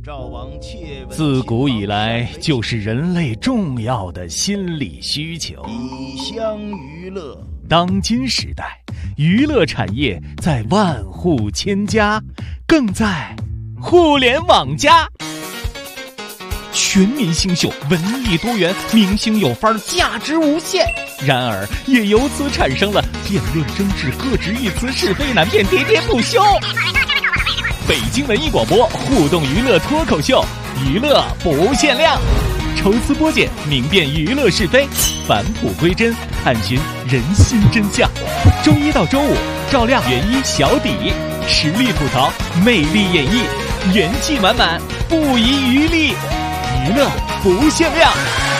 自古以来就是人类重要的心理需求。 以乡娱乐， 当今时代，娱乐产业在万户千家，更在互联网加。全民新秀，文艺多元，明星有范儿，价值无限。然而，也由此产生了辩论争执、各执一词、是非难辨，喋喋不休。北京文艺广播互动娱乐脱口秀，娱乐不限量，抽丝剥茧，明辨娱乐是非，返璞归真，探寻人心真相。周一到周五，照亮原一小底，实力吐槽，魅力演绎，元气满满，不遗余力，娱乐不限量。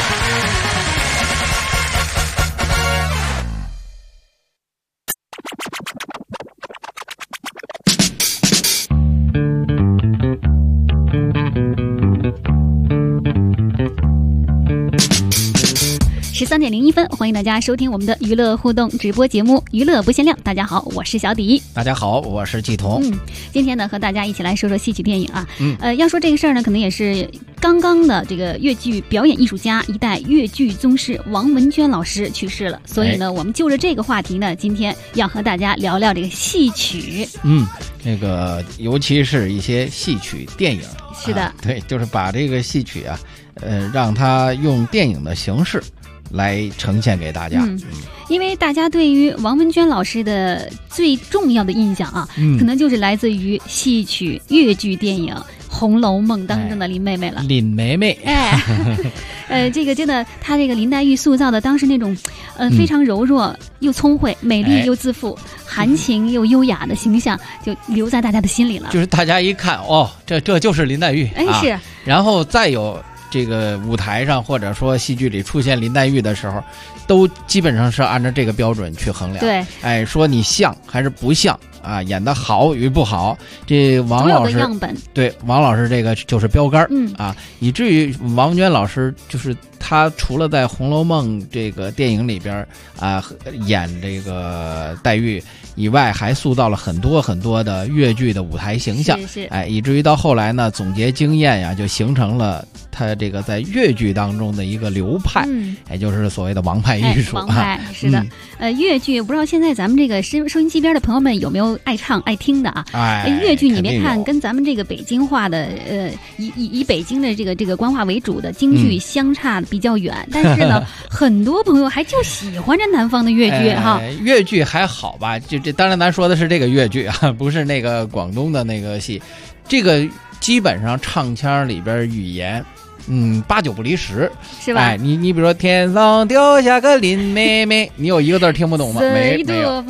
13:01，欢迎大家收听我们的娱乐互动直播节目《娱乐不限量》。大家好，我是小迪。 大家好，我是季彤。 今天呢，和大家一起来说说戏曲电影啊。要说这个事儿呢，可能也是刚刚的这个粤剧表演艺术家一代粤剧宗师王文娟老师去世了，所以呢，我们就着这个话题呢，今天要和大家聊聊这个戏曲。 这个尤其是一些戏曲电影。 是的， 对，就是把这个戏曲啊，让它用电影的形式来呈现给大家。 因为大家对于王文娟老师的最重要的印象啊，可能就是来自于戏曲粤剧电影《红楼梦》当中的林妹妹了。 林妹妹， 这个真的，她这个林黛玉塑造的当时那种，非常柔弱又聪慧、美丽又自负、含情又优雅的形象，就留在大家的心里了。 就是大家一看，哦，这就是林黛玉。 是。 然后再有这个舞台上或者说戏剧里出现林黛玉的时候，都基本上是按照这个标准去衡量。 对， 说你像还是不像啊？演得好与不好，这王老师样本， 对王老师这个就是标杆以至于王文娟老师就是他除了在《红楼梦》这个电影里边演这个黛玉以外，还塑造了很多很多的粤剧的舞台形象。 是以至于到后来呢，总结经验呀，就形成了他这个在粤剧当中的一个流派，也就是所谓的王派艺术。 王派是的。粤剧不知道现在咱们这个收音机边的朋友们有没有爱唱爱听的啊？粤剧你别看跟咱们这个北京话的以北京的这个官话为主的京剧相差比较远，但是呢，很多朋友还就喜欢着南方的粤剧哈。 粤剧还好吧？这当然咱说的是这个粤剧啊，不是那个广东的那个戏。这个基本上唱腔里边语言8、9不离十， 是吧？ 你比如说天上掉下个林妹妹，你有一个字听不懂吗？没有。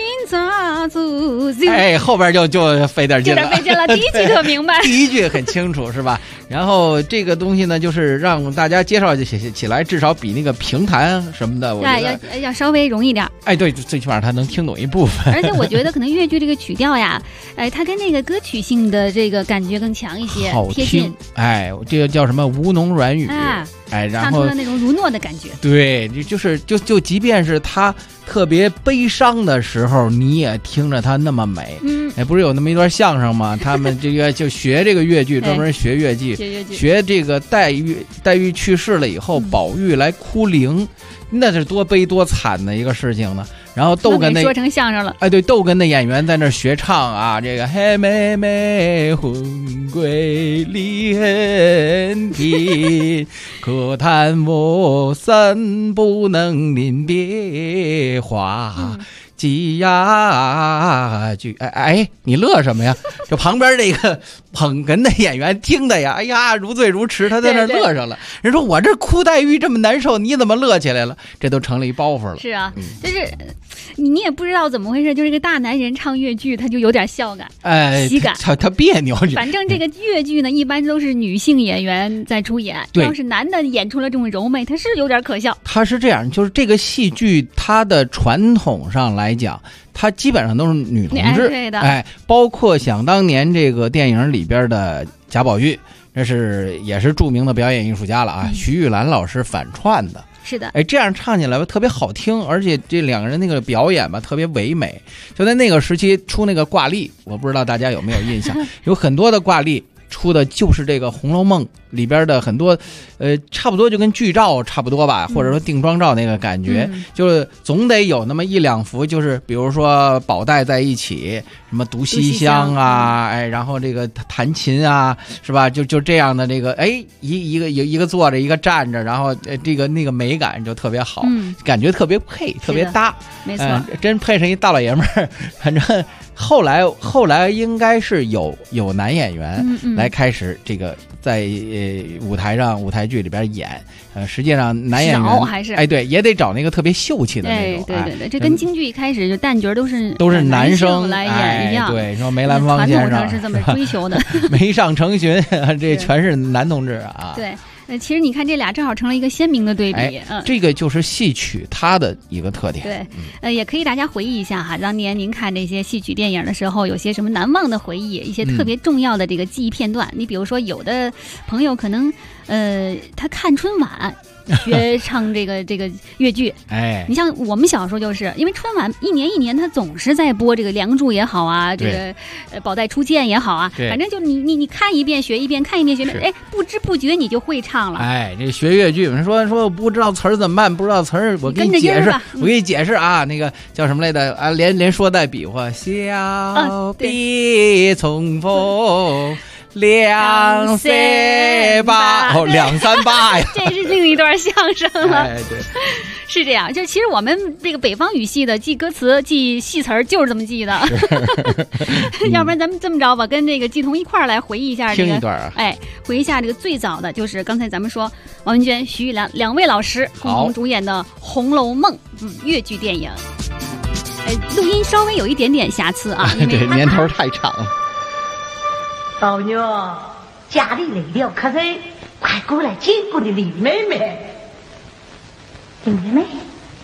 后边就费点劲了。 第一句特明白， 第一句很清楚，是吧？然后这个东西呢，就是让大家介绍起来，至少比那个评弹什么的，我觉得要稍微容易点。 对，最起码他能听懂一部分。 而且我觉得可能粤剧这个曲调呀，它跟那个歌曲性的这个感觉更强一些， 好贴近。 这个叫什么吴侬软语然后唱出了那种如诺的感觉。 对，就即便是他特别悲伤的时候，你也听着他那么美。不是有那么一段相声吗？他们这个就学这个粤剧，专门学粤剧，学这个黛玉去世了以后，宝玉来哭灵，那是多悲多惨的一个事情呢。然后逗哏说成相声了。 对，逗哏的演员在那学唱这个嘿妹妹魂归离恨天，可叹我身不能临别花。鸡呀剧，你乐什么呀？这旁边这个捧哏的演员听的呀，如醉如痴，他在那乐上了。人说我这哭黛玉这么难受，你怎么乐起来了？这都成了一包袱了。 是啊，就是你也不知道怎么回事，就是这个大男人唱粤剧，他就有点笑感，喜感， 他别扭。 反正这个粤剧呢，一般都是女性演员在出演，要是男的演出了这种柔美，他是有点可笑。 他是这样，就是这个戏剧它的传统上来讲，它基本上都是女同志， 对的， 包括想当年这个电影里边的贾宝玉，也是著名的表演艺术家了徐玉兰老师反串的。 是的， 这样唱起来特别好听，而且这两个人那个表演吧特别唯美。就在那个时期出那个挂历，我不知道大家有没有印象，有很多的挂历出的就是这个《红楼梦》里边的很多，差不多就跟剧照差不多吧，或者说定妆照那个感觉，就是总得有那么一两幅，就是比如说宝黛在一起，什么读西厢啊，哎，然后这个弹琴啊，是吧？就这样的这个，哎，一个坐着，一个站着，然后这个那个美感就特别好，感觉特别配，特别搭， 没错， 真配上一大老爷们儿，反正。后来应该是有男演员来开始这个在舞台剧里边演，实际上男演员还是对，也得找那个特别秀气的那种。 对，这跟京剧一开始就旦角都是男生来演一样。 对，说梅兰芳先生传统上是这么追求的。 梅上成群，这全是男同志啊。 对。其实你看这俩正好成了一个鲜明的对比， 这个就是戏曲它的一个特点。 对，也可以大家回忆一下哈，当年您看这些戏曲电影的时候，有些什么难忘的回忆，一些特别重要的这个记忆片段。你比如说，有的朋友可能他看春晚学唱这个越剧，你像我们小时候就是因为春晚一年它总是在播这个《梁祝》也好啊，这个宝黛初见也好啊，反正就你看一遍学一遍，看一遍学一遍，不知不觉你就会唱了。 这学越剧，说我不知道词儿怎么办？不知道词儿，我给你解释，啊，那个叫什么来的啊？连说带比划，小臂从风。2、3、8，2、3、8呀， 这是另一段相声了。 对， 是这样。就其实我们这个北方语系的记歌词、记戏词儿就是这么记的。要不然咱们这么着吧，跟这个季彤一块儿来回忆一下这个。 听一段啊。 回忆一下这个最早的，就是刚才咱们说王文娟、徐玉良两位老师共同主演的《红楼梦》越剧电影。录音稍微有一点点瑕疵啊，因为对年头太长了。 老娘家里来了客人，快过来见过你李妹妹。李妹妹，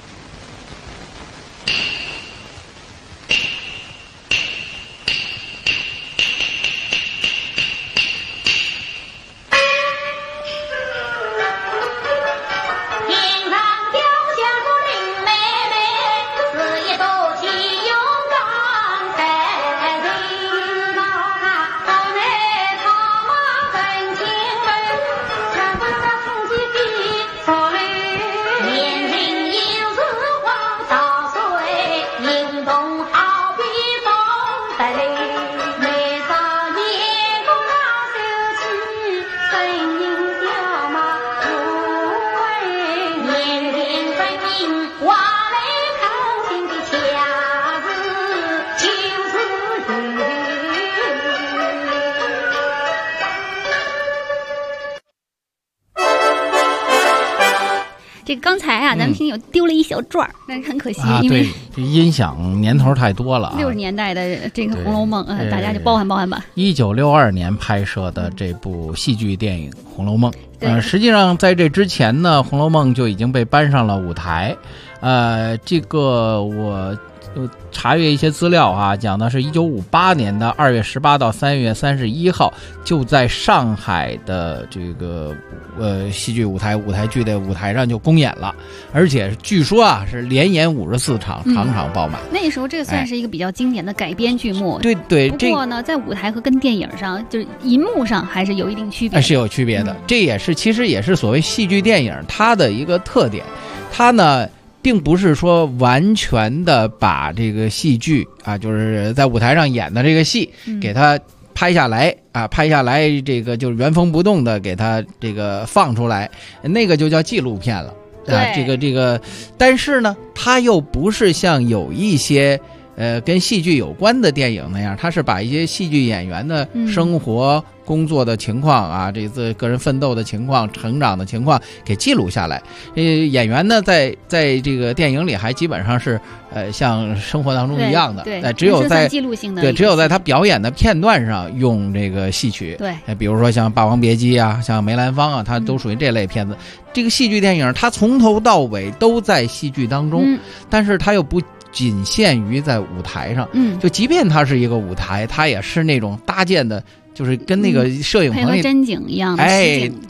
这个刚才啊，咱们听友丢了一小段儿，但是很可惜，因为这音响年头太多了 ，60年代的这个《红楼梦》，大家就包涵包涵吧。 1962年拍摄的这部戏剧电影《红楼梦》，实际上在这之前呢，《红楼梦》就已经被搬上了舞台。这个我查阅一些资料啊，讲的是1958年的2月18到3月31号，就在上海的这个戏剧舞台剧的舞台上就公演了，而且据说啊是连演54场，场场爆满。 那时候这算是一个比较经典的改编剧目。 对。 不过呢，在舞台和跟电影上，就是银幕上还是有一定区别。 是有区别的，这也是其实也是所谓戏剧电影它的一个特点，它呢。并不是说完全的把这个戏剧啊，就是在舞台上演的这个戏，给它拍下来啊，拍下来这个就是原封不动的给它这个放出来，那个就叫纪录片了啊。这个，但是呢，它又不是像有一些跟戏剧有关的电影那样，它是把一些戏剧演员的生活。工作的情况啊，这次个人奋斗的情况、成长的情况给记录下来。演员呢，在这个电影里还基本上是像生活当中一样的， 对， 只有在记录性的， 对，只有在他表演的片段上用这个戏曲。 对， 比如说像《霸王别姬》啊，像梅兰芳啊，它都属于这类片子。这个戏剧电影，它从头到尾都在戏剧当中，但是它又不仅限于在舞台上，就即便它是一个舞台，它也是那种搭建的。就是跟那个摄影棚里配合真景一样的，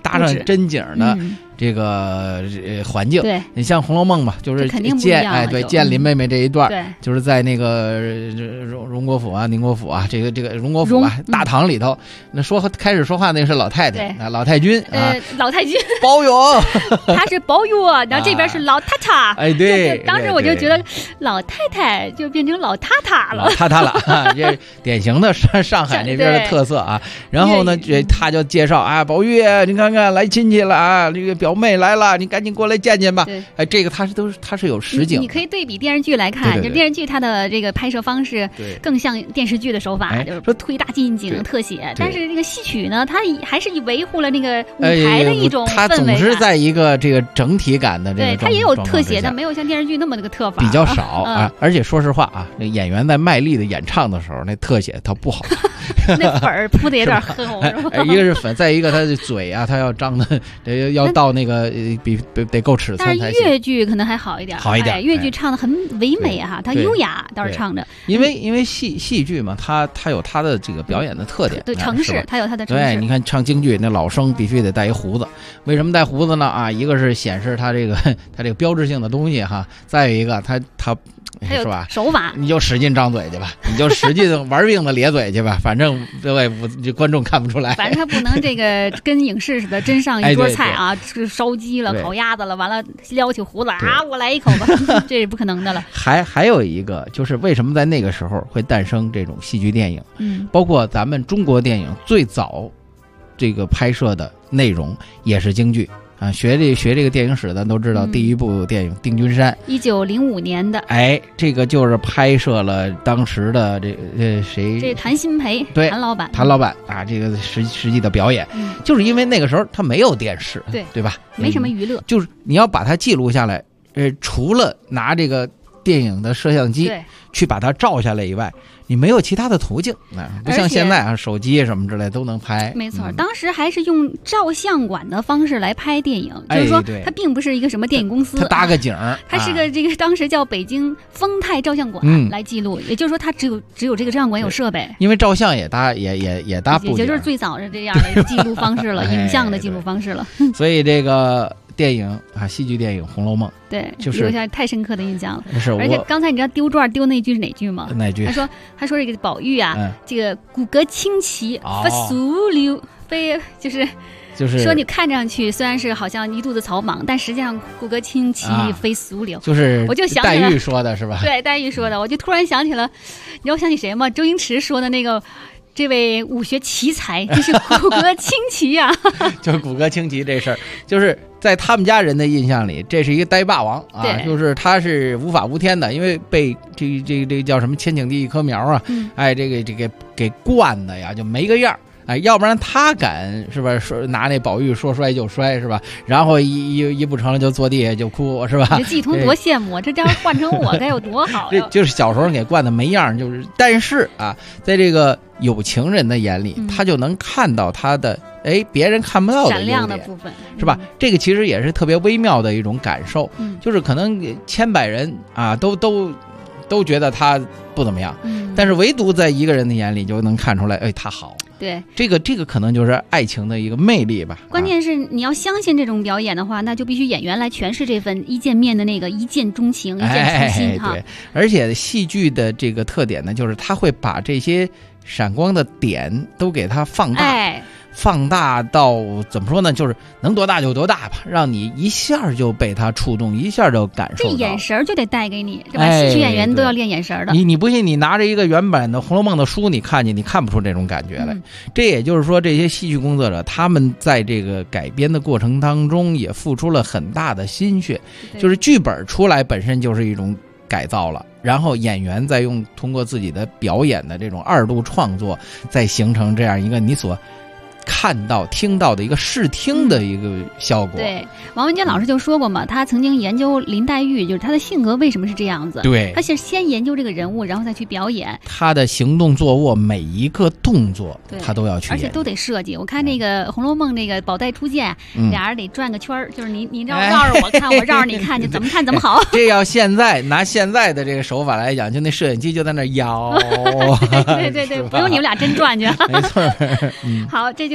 搭上真景的这个环境。 对， 你像《红楼梦》嘛，就是见林妹妹这一段，就是在那个荣国府啊、宁国府啊，这个荣国府啊大堂里头，那开始说话那个是老太太啊，老太君啊， 老太君宝玉， 他是宝玉，然后这边是老太太。 哎，对， 当时我就觉得老太太就变成老太太了， 老太太了，这典型的上海那边的特色啊。然后呢，他就介绍啊，宝玉，你看看来亲戚了啊，这个表妹来了，你赶紧过来见见吧。哎，这个他是有实景， 你可以对比电视剧来看，就电视剧它的这个拍摄方式更像电视剧的手法，就是说推大近景特写。但是这个戏曲呢，它还是维护了那个舞台的一种氛围感。它总是在一个这个整体感的这个对，它也有特写，但没有像电视剧那么那个特法， 比较少啊。而且说实话啊，那演员在卖力的演唱的时候，那特写它不好看， 那粉儿铺的有点黑红。 一个是粉，再一个他的嘴啊，他要张的要到那个得够尺寸才行。 但是粤剧可能还好一点，粤剧唱的很唯美哈，它优雅倒是唱着。 因为戏剧嘛，它有它的这个表演的特点， 对程式，它有它的程式。 对，你看唱京剧那老生必须得带一胡子，为什么带胡子呢？啊，一个是显示他这个标志性的东西哈，再有一个他是吧？ 手法， 你就使劲张嘴去吧，你就使劲玩命的咧嘴去吧，反正这观众看不出来。 反正他不能这个跟影视似的，真上一桌菜啊，烧鸡了、烤鸭子了，完了撩起胡子啊，我来一口吧，这是不可能的了。 还有一个就是为什么在那个时候会诞生这种戏剧电影？包括咱们中国电影最早这个拍摄的内容也是京剧。啊，学这个电影史，咱都知道，第一部电影《定军山》 ，1905年的。 哎，这个就是拍摄了当时的谁？ 这谭鑫培， 对， 谭老板啊，这个实际的表演，就是因为那个时候他没有电视，对吧？ 没什么娱乐， 就是你要把它记录下来，除了拿这个电影的摄像机去把它照下来以外，你没有其他的途径，不像现在啊，手机什么之类都能拍。 没错，当时还是用照相馆的方式来拍电影，就是说它并不是一个什么电影公司， 它搭个景， 它是个这个当时叫北京丰泰照相馆来记录，也就是说它只有这个照相馆有设备， 因为照相也搭布景， 也就是最早的这样的记录方式了，影像的记录方式了。 所以这个电影啊，戏剧电影《红楼梦》 对， 就是留下太深刻的印象了。 是， 而且刚才你知道丢转丢那句是哪句吗？ 哪句？ 他说这个宝玉啊，这个骨骼清奇，非俗流，就是说你看上去虽然是好像一肚子草莽，但实际上骨骼清奇，非俗流。 就是我就想起了黛玉说的是吧？ 对，黛玉说的，我就突然想起了，你知道我想起谁吗？周星驰说的那个。这位武学奇才，真是骨骼清奇啊！ 就是骨骼清奇这事儿，就是在他们家人的印象里，这是一个呆霸王啊，就是他是无法无天的，因为被这叫什么千顷地一棵苗啊，哎，这个给惯的呀，就没个样。哎，要不然他敢是吧？说拿那宝玉说摔就摔是吧？然后一不成了就坐地下就哭是吧？ 这季童多羡慕，这要换成我该有多好呀！这就是小时候给惯的没样，就是。但是啊，在这个有情人的眼里，他就能看到他的别人看不到的闪亮的部分， 是吧？这个其实也是特别微妙的一种感受，就是可能千百人啊都觉得他不怎么样，但是唯独在一个人的眼里就能看出来，他好。 对， 这个可能就是爱情的一个魅力吧。 关键是你要相信这种表演的话，那就必须演员来诠释这份一见面的那个一见钟情、一见倾心哈。 对，而且戏剧的这个特点呢，就是它会把这些闪光的点都给它放大。放大到怎么说呢？就是能多大就多大吧，让你一下就被他触动，一下就感受到。 这眼神就得带给你，是吧？戏曲演员都要练眼神的。 你不信，你拿着一个原版的《红楼梦》的书，你看不出这种感觉来。这也就是说，这些戏剧工作者他们在这个改编的过程当中也付出了很大的心血，就是剧本出来本身就是一种改造了，然后演员再通过自己的表演的这种二度创作，再形成这样一个你所看到听到的一个视听的一个效果。 对，王文娟老师就说过嘛，他曾经研究林黛玉，就是她的性格为什么是这样子。 对， 他是先研究这个人物，然后再去表演。 他的行动坐卧每一个动作，他都要去演， 而且都得设计。我看那个《红楼梦》那个宝黛初见，俩人得转个圈儿，就是你绕着我看，我绕着你看，就怎么看怎么好。 这要拿现在的这个手法来讲，就那摄影机就在那摇。 对，不用你们俩真转去。 没错。 好，这就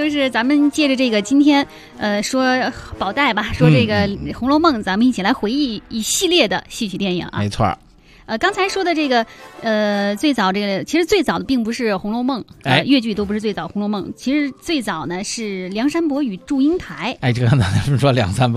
就是咱们借着这个今天说宝黛吧，说这个《红楼梦》，咱们一起来回忆一系列的戏曲电影啊。 没错。 刚才说的这个，最早这个其实最早的并不是《红楼梦》，越剧都不是最早《红楼梦》，其实最早呢是梁山伯与祝英台。 这个咱们说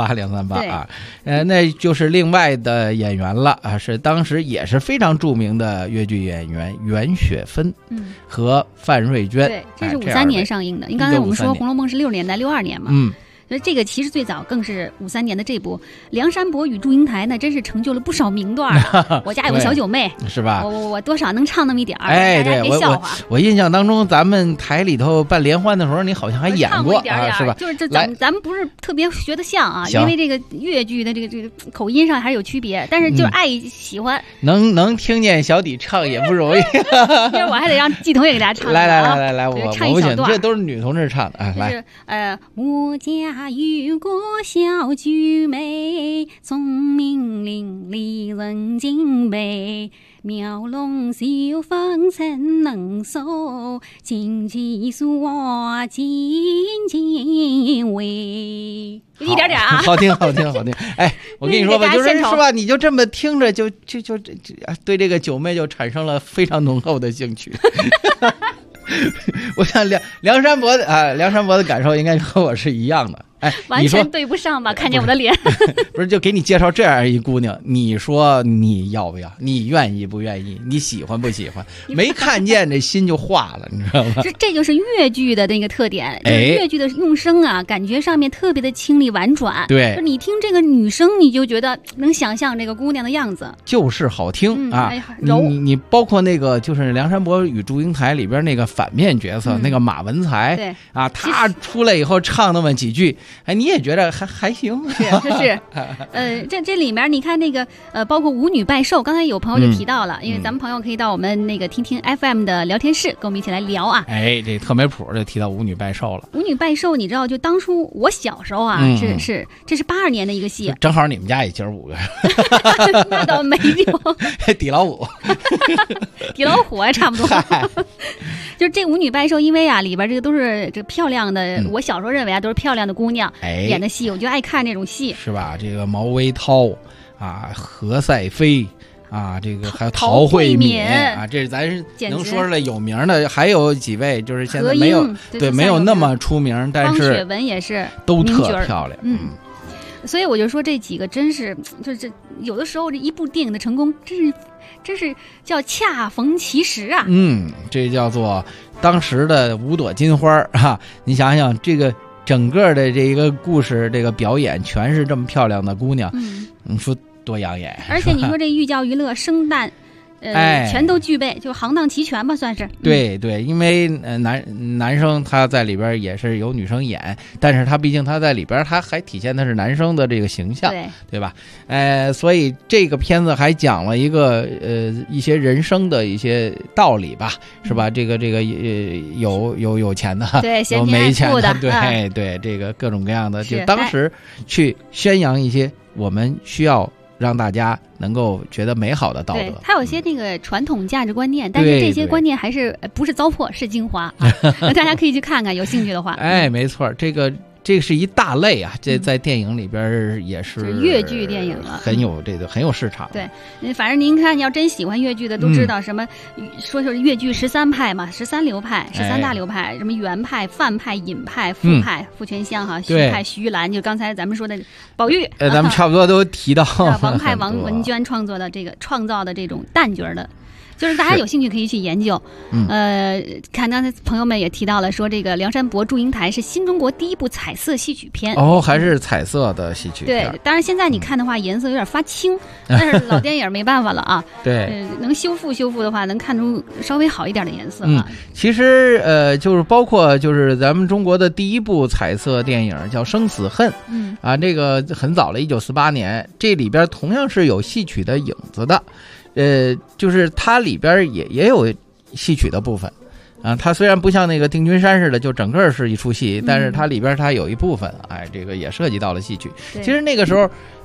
238啊，那就是另外的演员了啊，是当时也是非常著名的越剧演员袁雪芬，和范瑞娟。 对，这是53年上映的。因为刚才我们说《红楼梦》是60年代62年嘛。所以这个其实最早更是53年的这部《梁山伯与祝英台》呢，真是成就了不少名段啊！我家有个小九妹， 是吧？ 我多少能唱那么一点儿，大家别笑话。 我印象当中，咱们台里头办联欢的时候，你好像还演过啊，是吧？ 就是这咱们不是特别学得像啊，因为这个越剧的这个口音上还是有区别，但是就是爱喜欢， 能听见小底唱也不容易。 因为我还得让季彤也给大家唱。 来，我唱一小段， 这都是女同志唱的。 就是我家有个小九妹，聪明伶俐人敬佩，妙龙绣凤真能手，琴棋书画尽尽会。一点点啊， 好听。我跟你说吧，就是说吧，你就这么听着，就对这个九妹就产生了非常浓厚的兴趣。我想梁山伯的感受应该和我是一样的。 完全对不上吧？看见我的脸， 不是就给你介绍这样一姑娘，你说你要不要？你愿意不愿意？你喜欢不喜欢？没看见这心就化了，你知道吗？ 这就是越剧的那个特点，越剧的用声啊，感觉上面特别的清丽婉转。 对， 就你听这个女声，你就觉得能想象这个姑娘的样子， 就是好听啊。 柔。 你包括那个就是《梁山伯与祝英台》里边那个反面角色，那个马文才， 对啊，他出来以后唱那么几句。你也觉得还行， 是，这里面你看那个包括舞女拜寿，刚才有朋友就提到了，因为咱们朋友可以到我们那个听听 FM 的聊天室，跟我们一起来聊啊。 这特没谱就提到舞女拜寿了。 舞女拜寿，你知道，就当初我小时候啊，这是82年的一一个戏， 正好你们家也今儿5个， 那倒没有， 底老虎， 底老虎还差不多。就是这舞女拜寿，因为啊里边这个都是这漂亮的，我小时候认为啊都是漂亮的姑娘演的戏，我就爱看这种戏， 是吧？这个毛维涛啊，何赛飞。啊，这个还有陶慧敏啊，这是咱能说出来有名的，还有几位就是现在没有对没有那么出名，但是方雪文也是都特漂亮， 所以我就说这几个真是就是有的时候这一部电影的成功，真是叫恰逢其时啊， 这叫做当时的五朵金花啊，你想想这个整个的这个故事，这个表演全是这么漂亮的姑娘，你说。多养眼， 而且你说这寓教于乐、生旦，全都具备，就行当齐全吧，算是。 对对，因为男生他在里边也是有女生演，但是他毕竟他在里边他还体现的是男生的这个形象，对吧？所以这个片子还讲了一个一些人生的一些道理吧，是吧？这个有钱的， 对， 有没钱的， 对对，这个各种各样的，就当时去宣扬一些我们需要。让大家能够觉得美好的道德， 还有些那个传统价值观念，但是这些观念还是不是糟粕，是精华啊！大家可以去看看，有兴趣的话。 没错，这是一大类啊，这在电影里边也是越剧电影了， 很有市场。 对，反正您看，你要真喜欢越剧的，都知道什么，说就是越剧13派嘛，13流派，13大流派，什么袁派、范派、尹派、傅派、傅全香哈，徐派、徐玉兰，就刚才咱们说的宝玉， 咱们差不多都提到王派王文娟创造的这种旦角的。就是大家有兴趣可以去研究，看刚才朋友们也提到了，说这个《梁山伯祝英台》是新中国第一部彩色戏曲片还是彩色的戏曲片。 对，当然现在你看的话，颜色有点发青，但是老电影没办法了啊。 对， 能修复的话，能看出稍微好一点的颜色啊。 其实就是包括就是咱们中国的第一部彩色电影叫《生死恨》，这个很早了，1948年，这里边同样是有戏曲的影子的。就是它里边也有戏曲的部分啊，它虽然不像那个定军山似的就整个是一出戏，但是它里边它有一部分这个也涉及到了戏曲。其实那个时候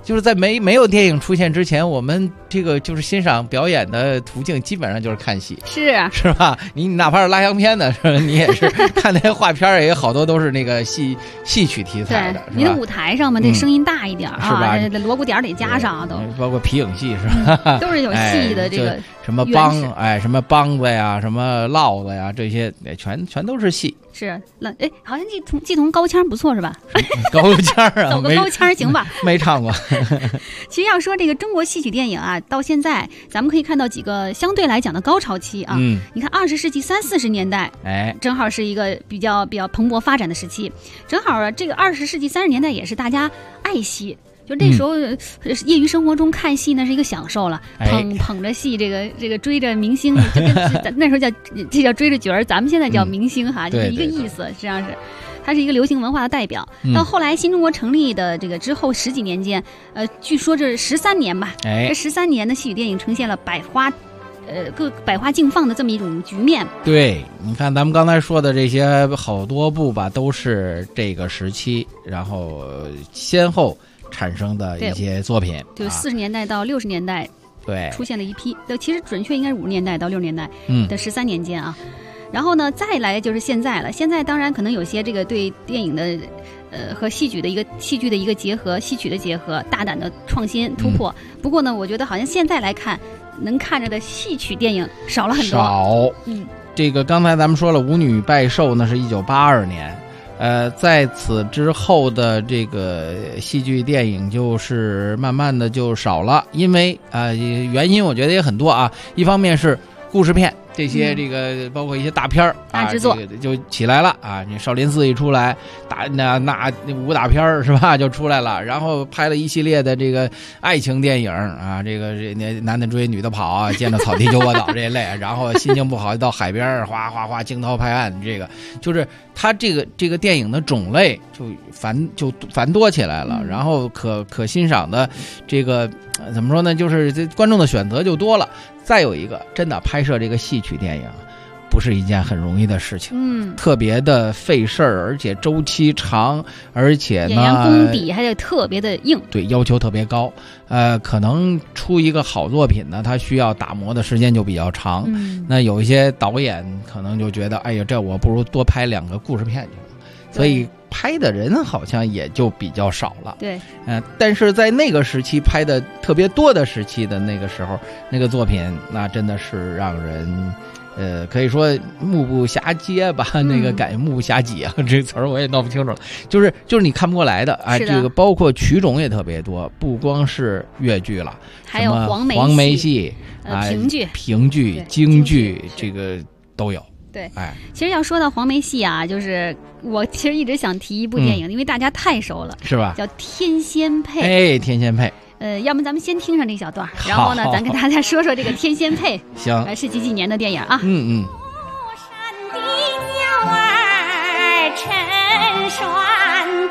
就是在没有电影出现之前，我们这个就是欣赏表演的途径基本上就是看戏，是吧？你哪怕是拉洋片的，是吧？你也是看那些画片，也有好多都是那个戏曲题材的。 你的舞台上嘛，这声音大一点是吧？ 锣鼓点得加上都， 包括皮影戏是吧？ 都是有戏的这个什么什么梆子呀，什么烙子呀，这些全都是戏。 是好像季童高腔不错是吧？ 高腔啊， 走个高腔行吧？ 没唱过。 其实要说这个中国戏曲电影啊，到现在咱们可以看到几个相对来讲的高潮期啊。你看20世纪30、40年代，正好是一个比较蓬勃发展的时期。正好啊，这个20世纪30年代也是大家爱戏。就那时候，业余生活中看戏那是一个享受了，捧着戏，这个追着明星，就跟那时候这叫追着角儿，咱们现在叫明星哈，就是一个意思，实际上是。它是一个流行文化的代表。到后来新中国成立的这个之后10几年间，据说这13年吧，这13年的戏曲电影呈现了百花竞放的这么一种局面。 对，你看咱们刚才说的这些好多部吧，都是这个时期，然后先后产生的一些作品， 就40年代到60年代， 对， 出现了一批。其实准确应该是50年代到60年代的13年间啊。然后呢，再来就是现在了。现在当然可能有些这个对电影的和戏剧的一个结合，戏曲的结合，大胆的创新突破。不过呢，我觉得好像现在来看，能看着的戏曲电影少了很多。 这个刚才咱们说了，《舞女拜寿》那是1982年。在此之后的这个戏剧电影就是慢慢的就少了，因为原因我觉得也很多啊。一方面是故事片，这些这个包括一些大片儿大制作就起来了啊！你少林寺一出来，那武打片儿是吧就出来了，然后拍了一系列的这个爱情电影啊，这个男的追女的跑啊，见到草地就卧倒这一类，然后心情不好到海边哗哗哗惊涛拍岸，这个就是它这个电影的种类就繁多起来了，然后可欣赏的这个怎么说呢，就是这观众的选择就多了。再有一个，真的拍摄这个戏曲电影不是一件很容易的事情，特别的费事儿，而且周期长，而且呢演员功底还得特别的硬， 对，要求特别高。可能出一个好作品呢，它需要打磨的时间就比较长。那有一些导演可能就觉得，哎呀，这我不如多拍2个故事片去了，所以拍的人好像也就比较少了。 对， 但是在那个时期拍的特别多的时期的那个时候，那个作品那真的是让人可以说目不暇接吧，那个感觉目不暇接啊，这词儿我也闹不清楚了。就是你看不过来的啊，这个包括曲种也特别多，不光是越剧了， 还有黄梅戏评剧、京剧，这个都有。 对，其实要说到黄梅戏啊，就是我其实一直想提一部电影，因为大家太熟了， 是吧？ 叫《天仙配》。 天仙配。 要么咱们先听上这小段，然后呢，咱跟大家说说这个《天仙配》。 行， 是几年的电影啊？ 山的鸟儿成双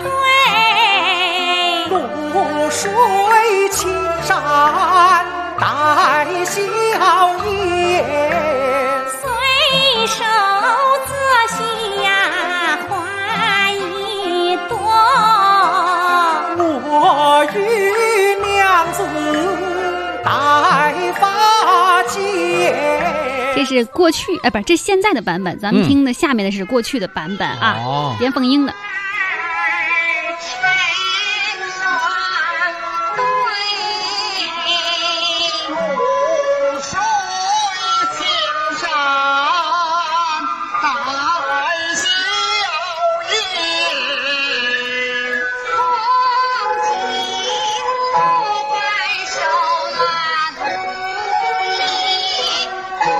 对， 渡水青山带笑颜， 随手择西呀花一朵， 我与娘子戴发结。 这是过去，不是，这现在的版本，咱们听的下面的是过去的版本啊，连凤英的。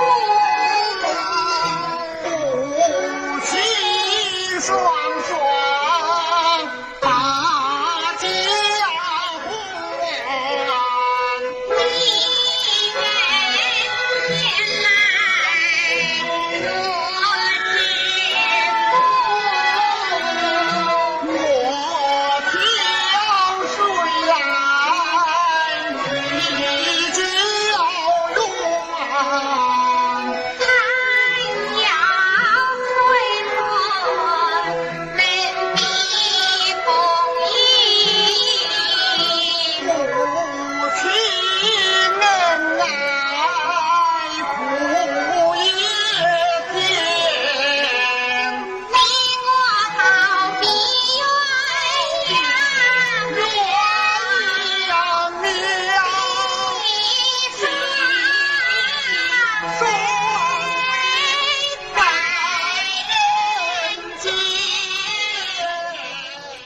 双双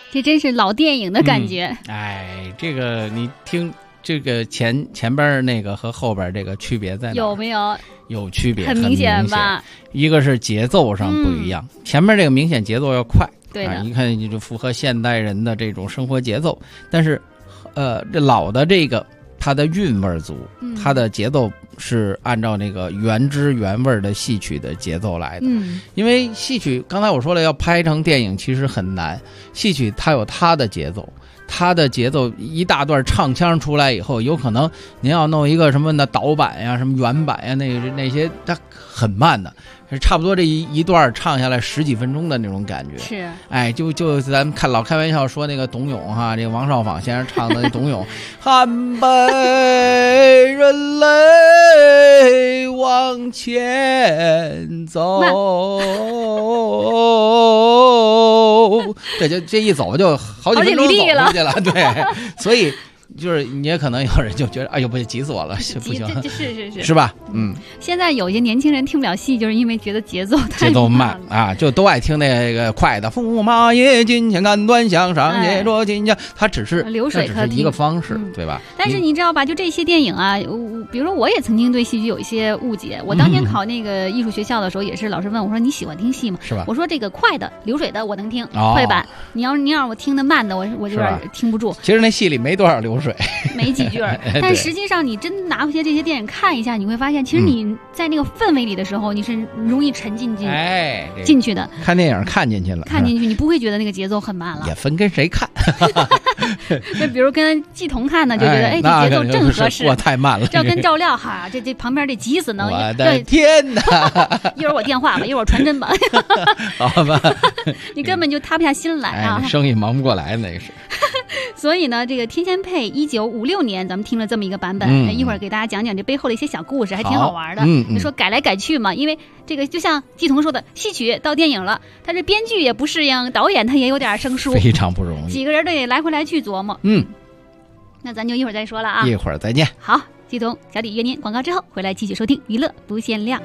这真是老电影的感觉。 这个你听这个前边那个和后边这个区别在哪？ 有没有？ 有区别， 很明显吧？ 一个是节奏上不一样，前面这个明显节奏要快， 对的， 一看你就符合现代人的这种生活节奏。但是，这老的这个它的韵味足，它的节奏是按照那个原汁原味的戏曲的节奏来的。因为戏曲刚才我说了，要拍成电影其实很难，戏曲它有它的节奏。它的节奏一大段唱腔出来以后，有可能您要弄一个什么的导版呀、什么原版呀，那些它很慢的，差不多这一段唱下来10几分钟的那种感觉。 是， 就咱们老开玩笑说那个董永哈，这个王少舫先生唱的那董永，汉北人类往前走，这一走就好几分钟走出去了，对，所以就是你也可能有人就觉得，哎呦不行，急死我了，不行，是吧？ 现在有些年轻人听不了戏，就是因为觉得节奏慢啊，就都爱听那个快的。驸马爷金钱杆端向上，夜着金家，它只是流水它只是一个方式，对吧？ 但是你知道吧？就这些电影啊，比如说我也曾经对戏曲有一些误解。我当年考那个艺术学校的时候，也是老师问我说：“你喜欢听戏吗？” 是吧？ 我说这个快的、流水的我能听，快版。你要让我听的慢的，我有点听不住。 其实那戏里没多少流水。 没几句但实际上你真拿回些这些电影看一下，你会发现其实你在那个氛围里的时候，你是容易沉浸进去的。 看电影看进去了， 你不会觉得那个节奏很慢了。 也分跟谁看那比如跟季彤看呢，就觉得这节奏正合适， 过太慢了。 这要跟赵亮哈，这旁边这急死能。 我的天哪！ 一会儿我电话吧，一会儿我传真吧。 好吧， 你根本就塌不下心来啊， 生意忙不过来那个是。 所以呢，这个天仙配1956年，咱们听了这么一个版本，一会儿给大家讲讲这背后的一些小故事，还挺好玩的。你说改来改去嘛，因为这个就像季彤说的，戏曲到电影了，他这编剧也不适应，导演他也有点生疏， 非常不容易， 几个人都得来回来去琢磨。那咱就一会儿再说了啊， 一会儿再见。 好，季彤、小李约您广告之后回来继续收听娱乐不限量。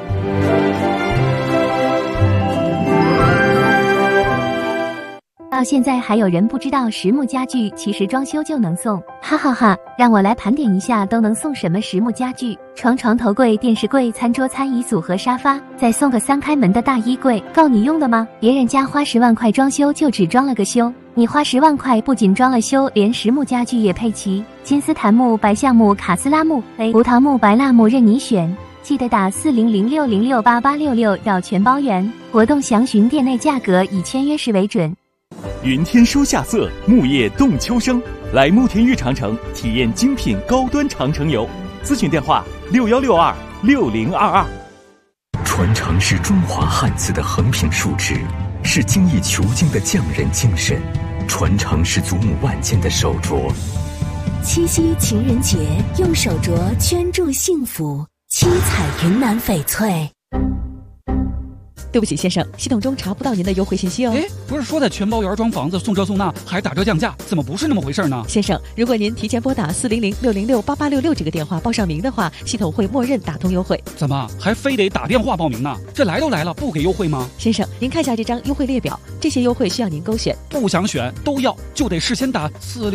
到现在还有人不知道实木家具其实装修就能送，哈哈哈！让我来盘点一下都能送什么实木家具：床头柜、电视柜、餐桌、餐椅组和沙发，再送个3开门的大衣柜，够你用的吗？别人家花10万块装修就只装了个修，你花10万块不仅装了修，连实木家具也配齐，金丝檀木、白橡木、卡斯拉木、葡萄木、白蜡木任你选。记得打4006068866要全包圆，活动详询店内价格，以签约时为准。 云天书夏色，木叶动秋声。来慕田峪长城体验精品高端长城游，咨询电话61626022。 传承是中华汉字的横平竖直，是精益求精的匠人精神；传承是祖母万千的手镯。 七夕情人节，用手镯圈住幸福，七彩云南翡翠。 对不起，先生，系统中查不到您的优惠信息哦。 不是说的全包圆装房子送这送那，还打折降价，怎么不是那么回事呢？ 先生，如果您提前拨打4006068866这个电话报上名的话，系统会默认打通优惠。 怎么还非得打电话报名呢？这来都来了，不给优惠吗？ 先生，您看下这张优惠列表，这些优惠需要您勾选。 不想选都要，就得事先打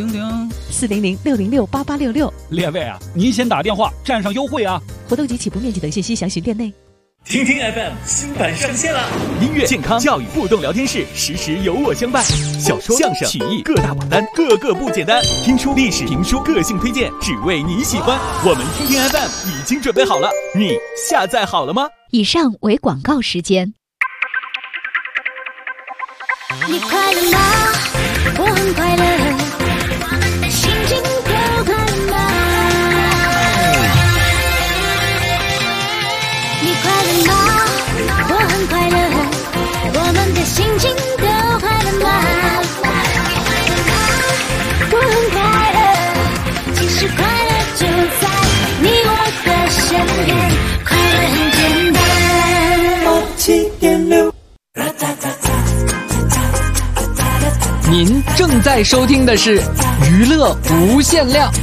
4006068866。 列位啊，您先打电话占上优惠啊！ 活动及起步面积等信息详询店内。 听听 FM 新版上线了，音乐、健康、教育、互动聊天室，时时有我相伴。小说、相声、曲艺各大榜单，个个不简单。听书、历史、评书，个性推荐，只为你喜欢。我们听听 FM 已经准备好了，你下载好了吗？ 以上为广告时间。你快乐吗？我很快乐，心情都快乐吗？你快乐吗？我很快乐，我们的心情都快乐吗？我很快乐，其实快乐就在你我的身边，快乐很简单。 您正在收听的是娱乐无限量。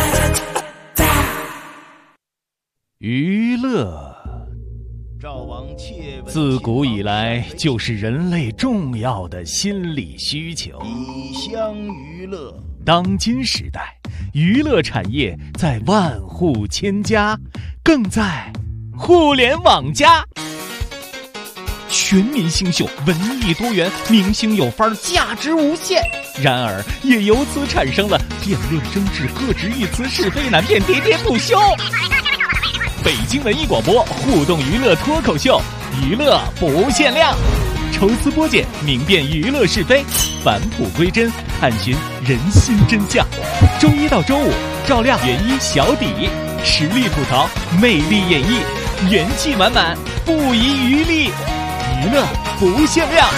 娱乐， 赵王自古以来就是人类重要的心理需求。 以乡娱乐， 当今时代，娱乐产业在万户千家，更在互联网加。全民星秀，文艺多元，明星有范儿，价值无限。然而，也由此产生了辩论争执、各执一词、是非难辨、喋喋不休。北京文艺广播互动娱乐脱口秀，娱乐不限量，抽丝剥茧，明辨娱乐是非，返璞归真，探寻人心真相。周一到周五，照亮原一小底，实力吐槽，魅力演绎，元气满满，不遗余力。娱乐不限量。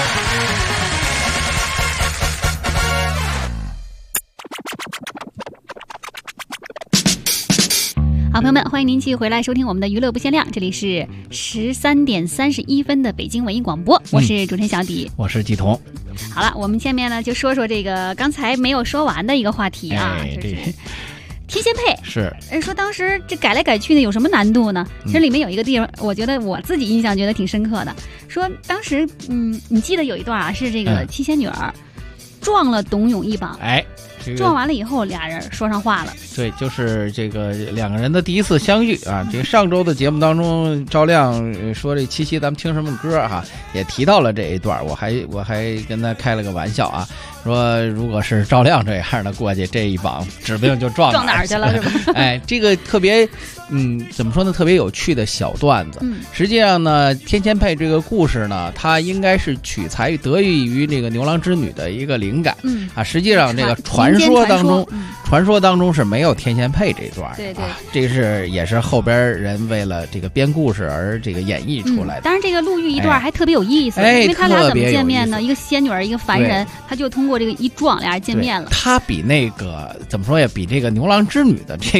好，朋友们，欢迎您继续回来收听我们的娱乐不限量，这里是13点31分的北京文艺广播，我是主持人小迪， 我是季彤。 好了，我们下面呢就说说这个刚才没有说完的一个话题啊，就是天仙配。 是说当时这改来改去的有什么难度呢？其实里面有一个地方，我觉得我自己印象觉得挺深刻的。说当时你记得有一段啊，是这个七仙女儿撞了董永一膀，撞完了以后俩人说上话了。 对，就是这个两个人的第一次相遇啊。这个上周的节目当中，赵亮说这七夕咱们听什么歌哈，也提到了这一段，我还跟他开了个玩笑啊，说如果是赵亮这样的过去，这一膀指不定就撞哪儿去了是吧？ 哎，这个特别怎么说呢？特别有趣的小段子。实际上呢，天仙配这个故事呢，它应该是取材得益于这个牛郎织女的一个灵感。实际上这个传说当中是没有天仙配这段。 对， 这是也是后边人为了这个编故事而这个演绎出来的。 当然，这个陆玉一段还特别有意思，因为他俩怎么见面呢？一个仙女儿，一个凡人，他就通过这个一撞，俩人见面了。 他比那个怎么说呀？比这个牛郎织女的这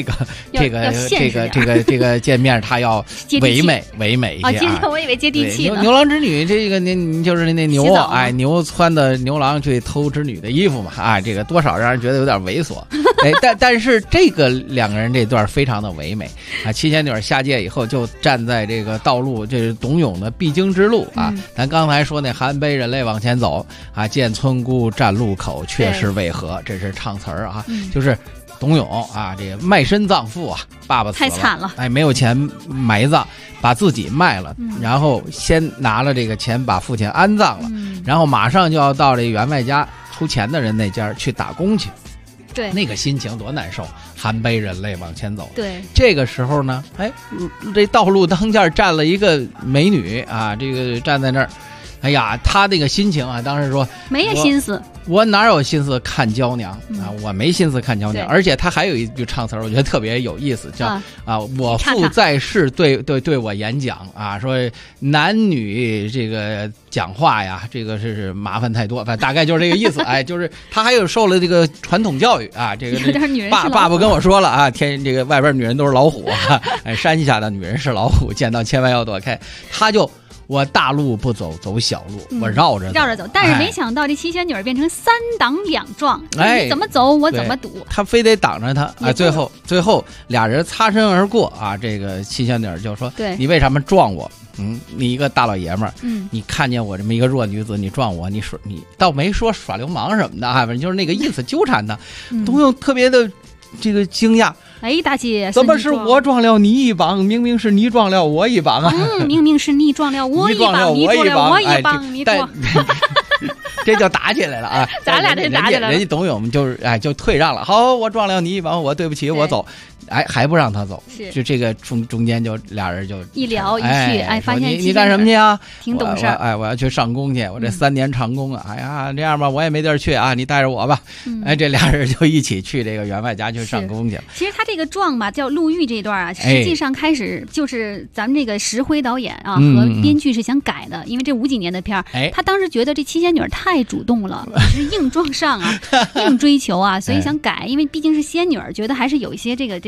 个见面，他要唯美一些啊！ 我以为接地气呢。 牛郎织女这个就是那牛牛穿的牛郎去偷织女的衣服嘛这个多少让人觉得有点猥琐。但是这个两个人这段非常的唯美啊！七仙女下界以后就站在这个道路，这是董永的必经之路啊。咱刚才说那寒悲人泪往前走啊，见村姑站路口，却是为何？这是唱词儿啊，就是董永啊，这个卖身葬父啊，爸爸死了， 太惨了， 没有钱埋葬，把自己卖了，然后先拿了这个钱把父亲安葬了，然后马上就要到这员外家出钱的人那家去打工去。 对， 那个心情多难受，寒悲人泪往前走。 对， 这个时候呢，这道路当间站了一个美女啊，这个站在那儿，哎呀，她那个心情啊，当时说没有心思， 我哪有心思看娇娘啊？我没心思看娇娘。而且她还有一句唱词儿，我觉得特别有意思，叫我父在世对我演讲啊，说男女这个讲话呀，这个是麻烦太多，反正大概就是这个意思。就是他还有受了这个传统教育啊，这个爸爸跟我说了啊，这个外边女人都是老虎啊，山下的女人是老虎，见到千万要躲开。他就我大路不走，走小路，我绕着走。但是没想到这七仙女变成3挡2撞，你怎么走我怎么堵， 他非得挡着他啊！最后俩人擦身而过啊！这个七仙女就说：“你为什么撞我？你一个大老爷们儿，你看见我这么一个弱女子，你撞我，你倒没说耍流氓什么的啊，反正就是那个意思，纠缠他。董永特别的这个惊讶。” 大姐， 怎么是我撞了你一膀？明明是你撞了我一膀啊！ 明明是你撞了我一膀，你撞了我一膀，你撞， 这就打起来了啊！ 咱俩这打起来了， 人家董永就是就退让了。好，我撞了你一膀，我对不起，我走。还不让他走，就这个中间就俩人就一聊一去，发现你干什么去啊？ 挺懂事。 我要去上工去，我这3年长工啊！哎呀，这样吧，我也没地儿去啊，你带着我吧。这俩人就一起去这个员外家去上工去了。 其实他这个撞吧叫陆玉这段啊，实际上开始就是咱们这个石辉导演啊和编剧是想改的，因为这50几年的片儿，他当时觉得这七仙女太主动了，是硬撞上啊，硬追求啊，所以想改，因为毕竟是仙女，觉得还是有一些这个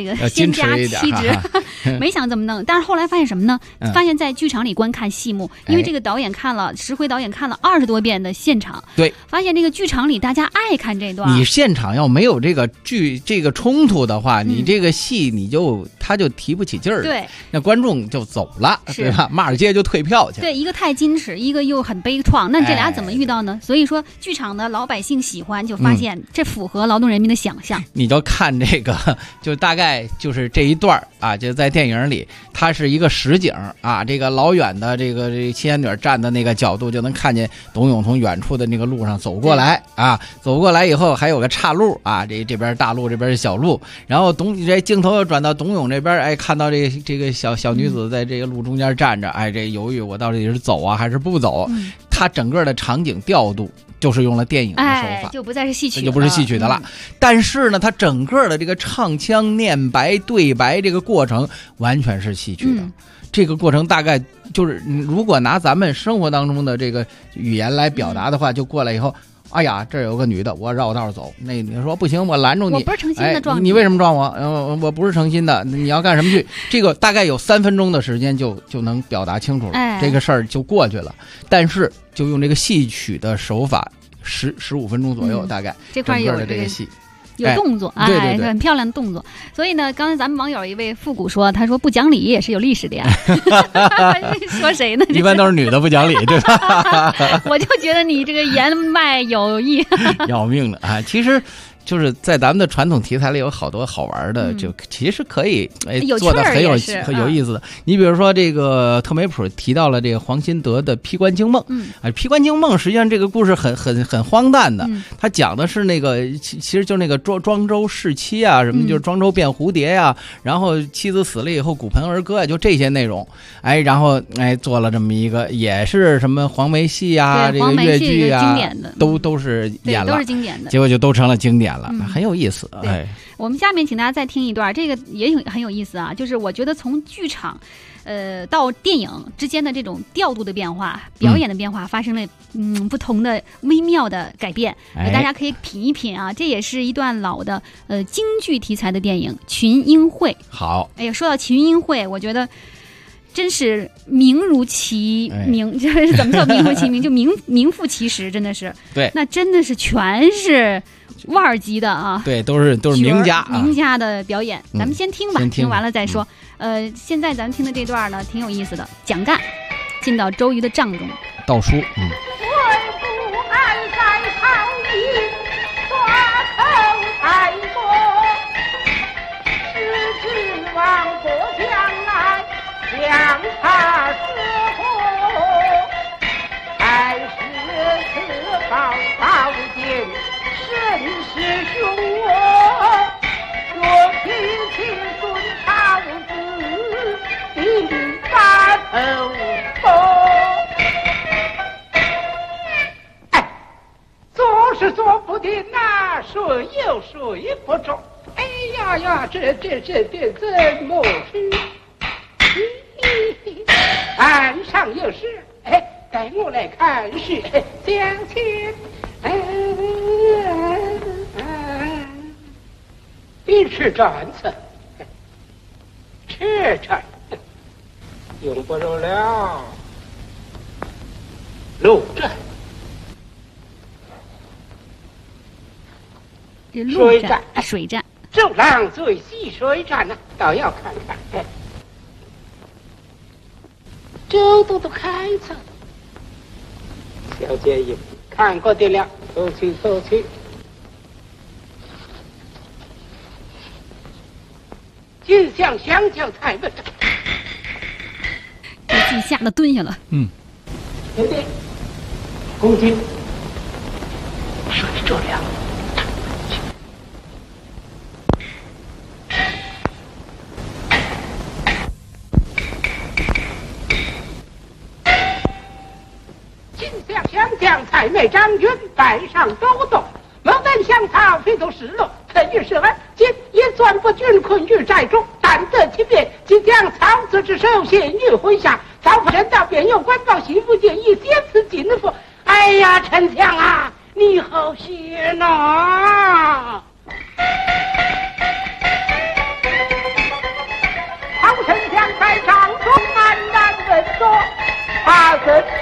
个先加七值，没想这么弄。但是后来发现什么呢？发现在剧场里观看戏目，因为这个导演看了石辉导演看了20多遍的现场， 对， 发现这个剧场里大家爱看这段。 你现场要没有这个冲突的话，你这个戏他就提不起劲儿， 对， 那观众就走了，对吧？马尔街就退票去。 对，一个太矜持，一个又很悲怆，那这俩怎么遇到呢？所以说，剧场的老百姓喜欢，就发现这符合劳动人民的想象。 你就看这个，就大概就是这一段啊，就在电影里，它是一个实景啊，这个老远的这七仙女站的那个角度，就能看见董永从远处的那个路上走过来啊，走过来以后还有个岔路啊，这边大路，这边是小路，然后这镜头又转到董永这边，哎，看到这个小女子在这个路中间站着，哎，这犹豫我到底是走啊还是不走，它整个的场景调度就是用了电影的手法， 就不再是戏曲， 就不是戏曲的了。但是呢，它整个的这个唱腔、念白、对白这个过程完全是戏曲的。这个过程大概就是，如果拿咱们生活当中的这个语言来表达的话，就过来以后，哎呀，这有个女的，我绕道走。那你说不行，我拦住你， 我不是诚心的撞你为什么撞我？我不是诚心的，你要干什么去？这个大概有3分钟的时间就能表达清楚了，这个事儿就过去了。但是就用这个戏曲的手法，15分钟左右，大概这块有这个戏。 有动作， 对， 很漂亮的动作。所以呢，刚才咱们网友一位复古说，他说不讲理也是有历史的呀。说谁呢？ 一般都是女的不讲理，对吧？ 我就觉得你这个言外有意， 要命了啊！其实。就是在咱们的传统题材里有好多好玩的，就其实可以做的很有意思的。你比如说这个特梅普提到了这个黄新德的《披冠惊梦》，披冠惊梦》实际上这个故事很荒诞的，他讲的是那个其实就是那个庄周弑妻啊，什么就是庄周变蝴蝶呀，然后妻子死了以后骨盆儿歌啊，就这些内容，然后做了这么一个也是什么黄梅戏啊，这个越剧啊，都是演了， 都是经典的， 结果就都成了经典。很有意思。 我们下面请大家再听一段，这个也很有意思啊。就是我觉得从剧场，到电影之间的这种调度的变化、表演的变化，发生了不同的微妙的改变。大家可以品一品啊。这也是一段老的京剧题材的电影《群英会》。 好， 哎呀，说到群英会，我觉得。真是名如其名，就是怎么叫名如其名，就名副其实，真的是。 对， 那真的是全是腕儿级的啊！ 对，都是名家名家的表演。咱们先听吧，听完了再说。现在咱们听的这段呢，挺有意思的。蒋干进到周瑜的帐中， 道书， 将他之后，还是此报报尽甚是凶恶，若提起孙超子，必把头破。做是做不定啊，谁有谁不中？哎呀，这怎么是？岸上有事，带我来看事。将亲，别吃战子，吃战，用不着了。陆战， 水战， 周郎最喜水战呢，倒要看看。周都开着，小姐也看过的了，走去。金相相交才问， 这自己吓得蹲下了。 对对，公瑾，水着了。将才妹张军摆上周董，某等香草非都失落，曾遇涉案，今也钻不军困于寨中，但得其便，即将曹子之手献于麾下。曹夫人到便有官报媳妇建议先辞进府。哎呀，丞相啊，你好些呐！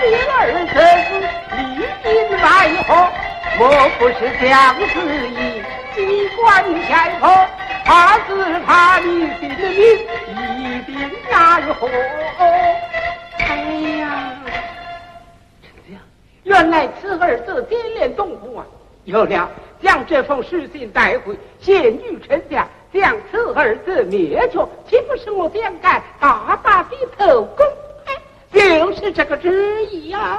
儿子历尽来河，莫不是将子意，机关下坡，怕是怕你心里一定难活。哎呀，这样，原来此儿子点脸动虎啊！有了，将这封书信带回，献于臣下，将此儿子灭绝，岂不是我蒋干大大的头功？就是这个旨意呀！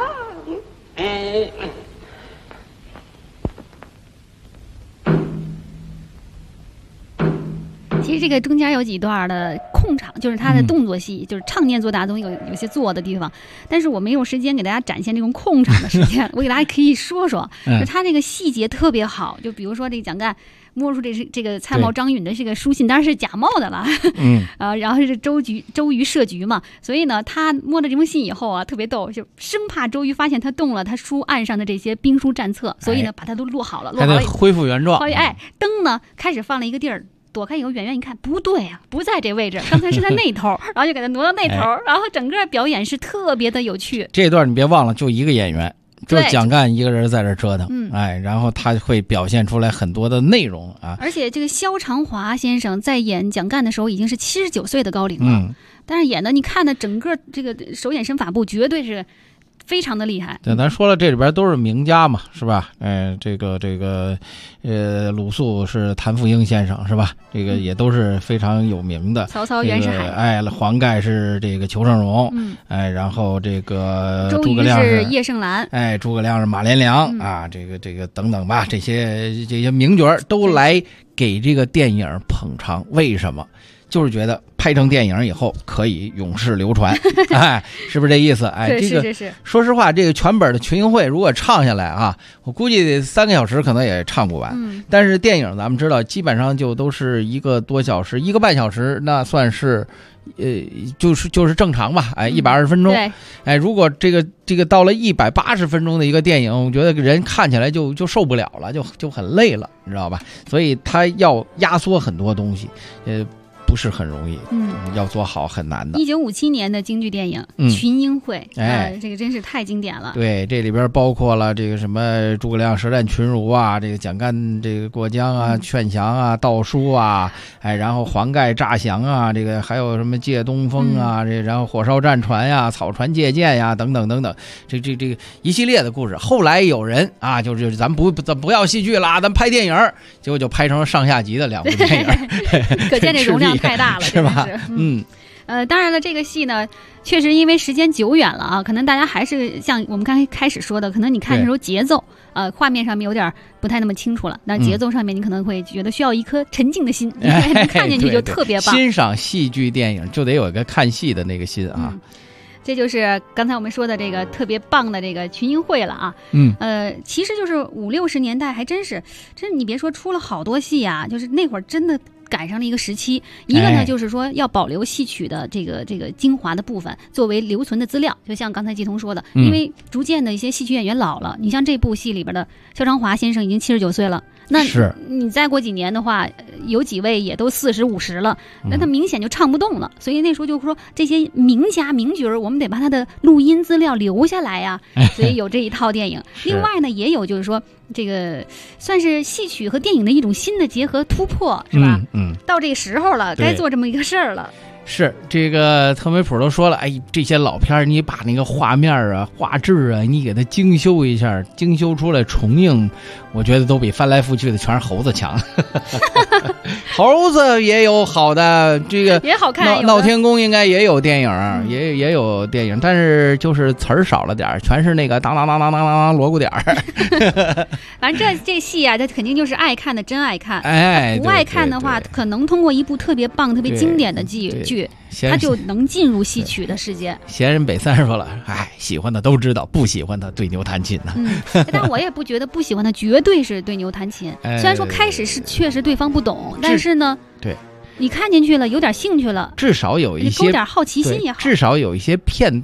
其实这个中间有几段的空场，就是他的动作戏，就是唱念做打总有些做的地方，但是我没有时间给大家展现这种空场的时间，我给大家可以说说，就他这个细节特别好，就比如说这个蒋干摸出这个参谋张允的这个书信，当然是假冒的了，然后是周瑜设局嘛，所以呢，他摸了这封信以后啊，特别逗，就生怕周瑜发现他动了他书案上的这些兵书战策，所以呢，把它都落好了， 还得恢复原状。 灯呢开始放了一个地儿。躲开以后，远远一看，不对啊，不在这位置，刚才是在那头，然后就给他挪到那头，然后整个表演是特别的有趣。 这段你别忘了，就一个演员，就蒋干一个人在这折腾，然后他会表现出来很多的内容啊。 而且这个萧长华先生在演蒋干的时候已经是79岁的高龄了，但是演的你看的整个这个手眼身法步绝对是非常的厉害。 对，咱说了，这里边都是名家嘛，是吧？这个鲁肃是谭富英先生，是吧？这个也都是非常有名的。 曹操袁世海， 黄盖是这个裘盛戎，然后这个诸葛亮是叶盛兰， 诸葛亮是马连良啊，这个等等吧，这些名角都来给这个电影捧场。为什么？就是觉得拍成电影以后可以永世流传，是不是这意思？这个是。 说实话，这个全本的群英会如果唱下来啊，我估计得3个小时可能也唱不完。但是电影咱们知道，基本上就都是1个多小时，1个半小时，那算是就是正常吧。120分钟。如果这个到了180分钟的一个电影，我觉得人看起来就受不了了，就很累了，你知道吧？所以他要压缩很多东西，不是很容易，要做好很难的。 1957年的京剧电影《群英会》，这个真是太经典了。 对，这里边包括了这个什么诸葛亮舌战群儒啊，这个蒋干这个过江啊、劝降啊、盗书啊，然后黄盖诈降啊，这个还有什么借东风啊，然后火烧战船呀、草船借箭呀等等等等，这个一系列的故事。后来有人啊，就是咱不要戏剧啦，咱拍电影，结果就拍成了上下集的2部电影， 可见这容量太大了， 是吧？ 当然了，这个戏呢，确实因为时间久远了啊，可能大家还是像我们刚开始说的，可能你看的时候节奏，画面上面有点不太那么清楚了。那节奏上面你可能会觉得需要一颗沉静的心，看进去就特别棒。 欣赏戏剧电影就得有一个看戏的那个心啊。 这就是刚才我们说的这个特别棒的这个群英会了啊。其实就是50、60年代，还真是你别说出了好多戏啊，就是那会儿真的赶上了一个时期。一个呢，就是说要保留戏曲的这个精华的部分作为留存的资料，就像刚才季彤说的，因为逐渐的一些戏曲演员老了，你像这部戏里边的萧长华先生已经79岁了，那你再过几年的话，有几位也都40、50了，那他明显就唱不动了。所以那时候就说这些名家名角我们得把他的录音资料留下来呀，所以有这一套电影。另外呢，也有就是说这个算是戏曲和电影的一种新的结合突破，是吧？到这个时候了，该做这么一个事儿了。 是这个特美普都说了，这些老片你把那个画面啊、画质啊，你给它精修一下，精修出来重映，我觉得都比翻来覆去的全是猴子强。猴子也有好的，这个也好看。 闹天宫应该也有电影，也有电影，但是就是词儿少了点，全是那个当当当当当当锣鼓点儿。 反正这戏啊，它肯定就是爱看的真爱看，不爱看的话，可能通过一部特别棒、特别经典的剧，他就能进入戏曲的世界。 闲人北三说了，喜欢的都知道，不喜欢的对牛弹琴呢。 但我也不觉得不喜欢的绝对是对牛弹琴。虽然说开始是确实对方不懂，但是呢， 对， 你看进去了，有点兴趣了， 至少有一些勾点好奇心也好， 至少有一些片段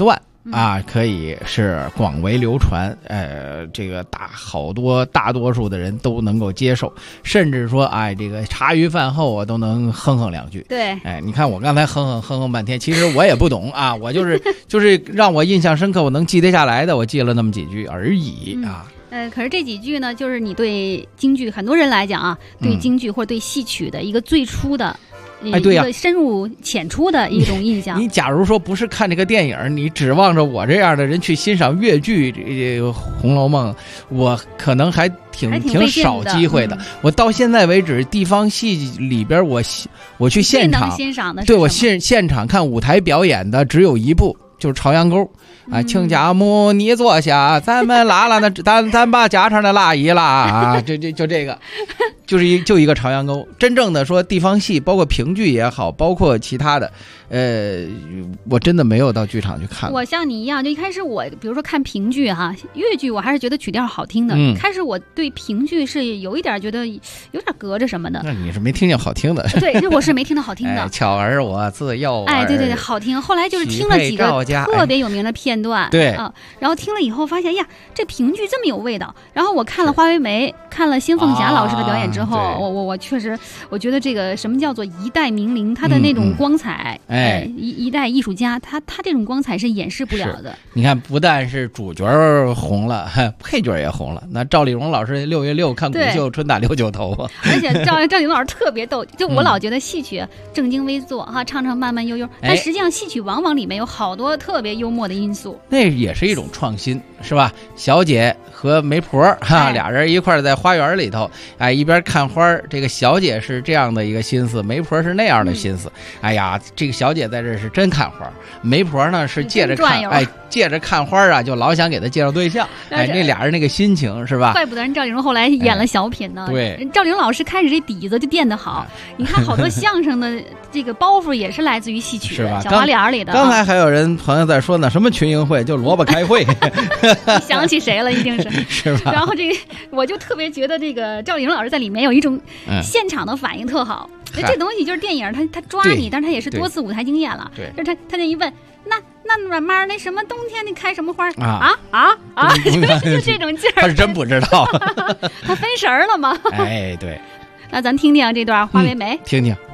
啊，可以是广为流传，这个大多数的人都能够接受，甚至说，哎，这个茶余饭后我都能哼哼两句。 对， 哎，你看我刚才哼哼半天，其实我也不懂啊，我就是让我印象深刻，我能记得下来的，我记了那么几句而已啊。 可是这几句呢，就是你对京剧，很多人来讲啊，对京剧或者对戏曲的一个最初的。 对呀， 一个深入浅出的一种印象。 你假如说不是看这个电影，你指望着我这样的人去欣赏粤剧《红楼梦》，我可能还挺少机会的。我到现在为止，地方戏里边我去现场欣赏的， 对我现场看舞台表演的只有一部，就是《朝阳沟》。亲家母，你坐下，咱们拉了那咱把家常的拉一拉啊，就这个，就一个朝阳沟。真正的说地方戏，包括评剧也好，包括其他的，我真的没有到剧场去看。 我像你一样，就一开始我比如说看评剧哈，粤剧我还是觉得曲调好听的。开始我对评剧是有一点觉得有点隔着什么的。 那你是没听见好听的？ 对，我是没听到好听的。 巧儿我自幼对，好听。后来就是听了几个特别有名的片段， 对啊，然后听了以后发现呀，这评剧这么有味道。然后我看了花为媒，看了辛凤霞老师的表演之后，我确实我觉得这个什么叫做一代名伶，他的那种光彩，一代艺术家，他这种光彩是掩饰不了的。 你看，不但是主角红了，配角也红了。那赵丽蓉老师6月6看古秀，春打69头啊！ 而且赵丽蓉老师特别逗，就我老觉得戏曲正襟危坐哈，唱唱慢慢悠悠，但实际上戏曲往往里面有好多特别幽默的因素。 那也是一种创新，是吧？小姐和媒婆哈，俩人一块在花园里头，一边看花，这个小姐是这样的一个心思，媒婆是那样的心思。哎呀，这个小姐在这是真看花，媒婆呢是借着看，借着看花啊，就老想给她介绍对象。那俩人那个心情是吧？ 怪不得人赵丽蓉后来演了小品呢。 对， 人赵丽蓉老师开始这底子就垫得好。你看好多相声的这个包袱也是来自于戏曲， 是吧？ 小花脸里的。 刚才还有人朋友在说呢，什么群英会就萝卜开会， 你想起谁了？一定是是吧？ 然后这个我就特别觉得这个赵丽蓉老师在里面有一种现场的反应特好。这东西就是电影，他抓你，但是他也是多次舞台经验了。 对， 就是他那一问，那软妈那什么冬天你开什么花就这种劲儿。 他是真不知道， 他分神了吗？ 哎，对。 那咱听听这段花为媒， 听听。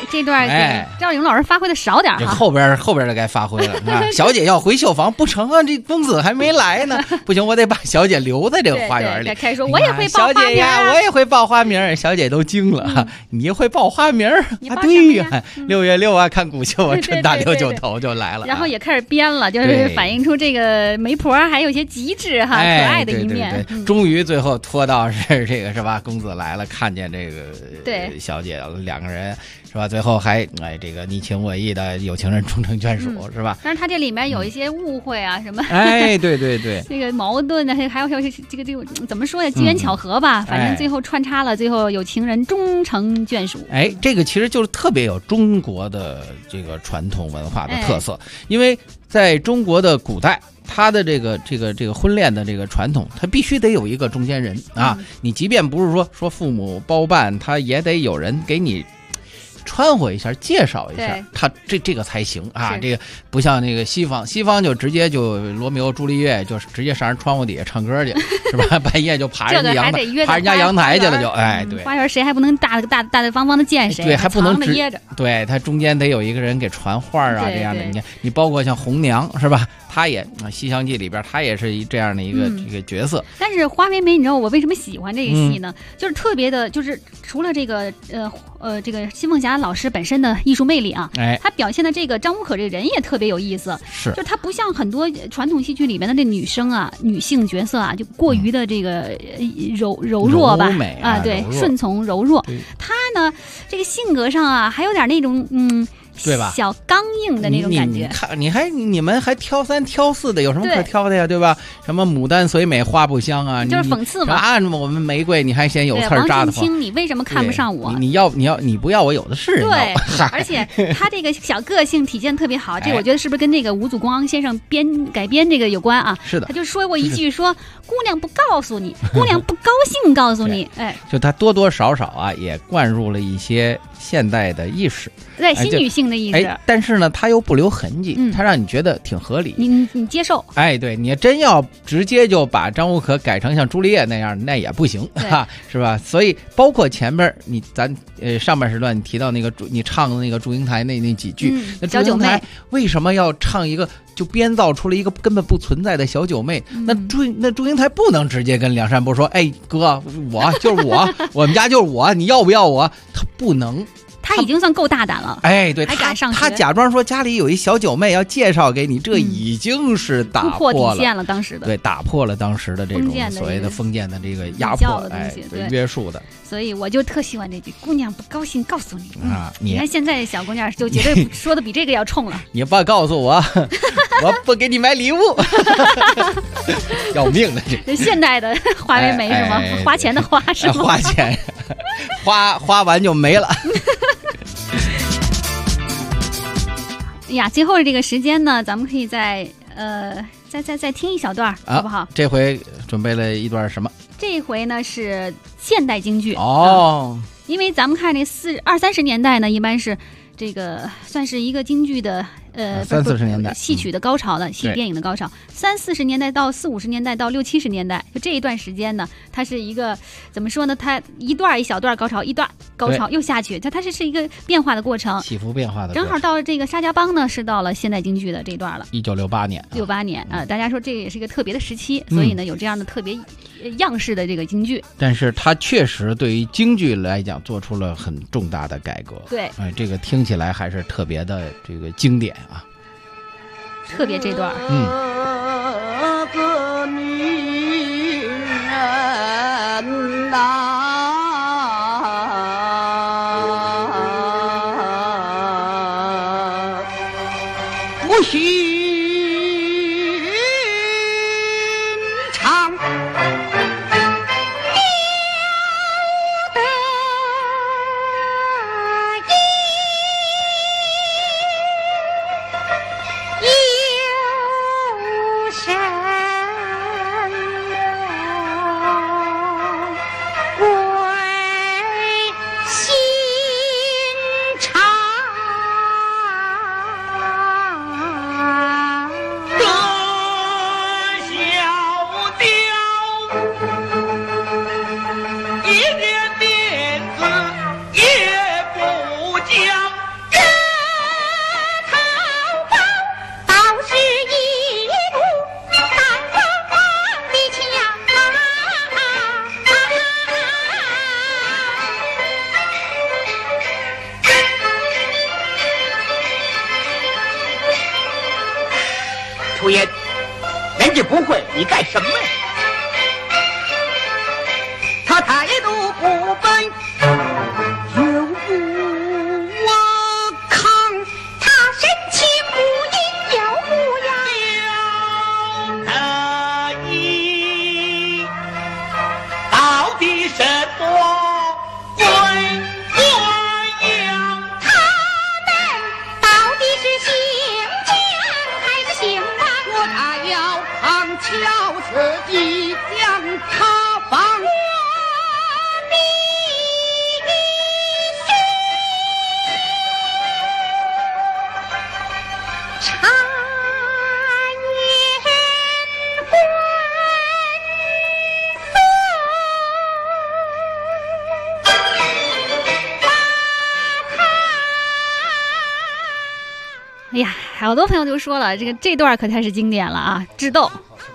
这段给赵丽蓉老师发挥的少点哈，后边的该发挥了啊！小姐要回绣房，不成啊，这公子还没来呢，不行，我得把小姐留在这个花园里。 开始说我也会报花名， 小姐呀，我也会报花名。小姐都惊了，你会报花名啊？对呀，6月6啊，看古秀啊，春大六九头就来了。 然后也开始编了，就是反映出这个媒婆还有一些极致哈，可爱的一面。 终于最后拖到是这个是吧？公子来了，看见这个小姐两个人。是吧？最后还这个你情我意的有情人终成眷属，是吧？ 但是他这里面有一些误会啊，什么？ 对， 这个矛盾呢，还有这个怎么说呢？机缘巧合吧，反正最后穿插了，最后有情人终成眷属。 这个其实就是特别有中国的这个传统文化的特色，因为在中国的古代。他的这个婚恋的这个传统，他必须得有一个中间人啊！你即便不是说父母包办，他也得有人给你穿和一下，介绍一下，他这个才行啊！这个不像那个西方就直接就罗密欧朱丽叶就直接上人窗户底下唱歌去，是吧？半夜就爬人家阳台去了，就对。 花园谁还不能大方方的见谁？ 对，还不能掖着。 对，他中间得有一个人给传话啊，这样的。你看，你包括像红娘是吧？他也《西厢记》里边，他也是这样的一个角色。 但是花梅梅，你知道我为什么喜欢这个戏呢？就是特别的，就是除了这个这个新凤霞老师本身的艺术魅力啊，他表现的这个张无可这个人也特别有意思。 是， 就他不像很多传统戏剧里面的这女生啊、女性角色啊，就过于的这个柔弱吧，对，顺从柔弱。他呢，这个性格上啊，还有点那种对吧？ 小刚硬的那种感觉。 你们还挑三挑四的，有什么可挑的呀？对吧？什么牡丹虽美花不香啊， 就是讽刺嘛。 按我们玫瑰，你还嫌有刺扎的慌。 王庆清，你为什么看不上我？ 你不要我有的是人要。 对，而且他这个小个性体现特别好，这我觉得是不是跟这个吴祖光先生改编这个有关啊？ 是的， 他就说过一句说姑娘不告诉你，姑娘不高兴告诉你， 就他多多少少啊也灌入了一些现代的意识。 对，新女性的意思。 但是呢，他又不留痕迹，他让你觉得挺合理。 你接受？ 对，你真要直接就把张无可改成像朱丽叶那样，那也不行，是吧？所以包括前边咱上半时段你提到那个你唱的那个祝英台那几句，那小九妹为什么要唱一个就编造出了一个根本不存在的小九妹？那祝英台不能直接跟梁山伯说，哥，我就是我们家就是我，你要不要我？他不能。 他已经算够大胆了， 对， 还敢上学。 他假装说家里有一小九妹要介绍给你，这已经是打破了底线了，当时的打破了当时的这种所谓的封建的这个压迫对约束的。 所以我就特喜欢这句“姑娘不高兴告诉你”你看现在小姑娘就绝对说的比这个要冲了。 你不告诉我，我不给你买礼物，要命的这现代的花梅梅是吗？花钱的花是吗？ 花钱，花完就没了。 最后的这个时间呢，咱们可以再听一小段，好不好？ 这回准备了一段什么？ 这回呢是现代京剧因为咱们看这20-30年代呢，一般是这个算是一个京剧的 30-40年代戏曲的高潮的戏剧电影的高潮，30-40年代到40-50年代到60-70年代，就这一段时间呢，它是一个怎么说呢？它一小段高潮，一段高潮又下去，它是一个变化的过程， 起伏变化的。 正好到了这个沙家浜呢，是到了现代京剧的这一段了。 1968年 ，68年大家说这也是一个特别的时期，所以呢有这样的特别样式的这个京剧。 但是它确实对于京剧来讲做出了很重大的改革。 对， 这个听起来还是特别的这个经典啊。 特别这段个女人呐，不寻常， 不严，人家不会，你干什么呀？他态度不笨，有我扛， 他神气不阴，有不阳， 他一到底什么鬼怪呀？ 他们到底是姓姜还是姓王？ 我他要旁敲侧击将他放。 哎呀，好多朋友就说了，这段可太是经典了啊！智斗，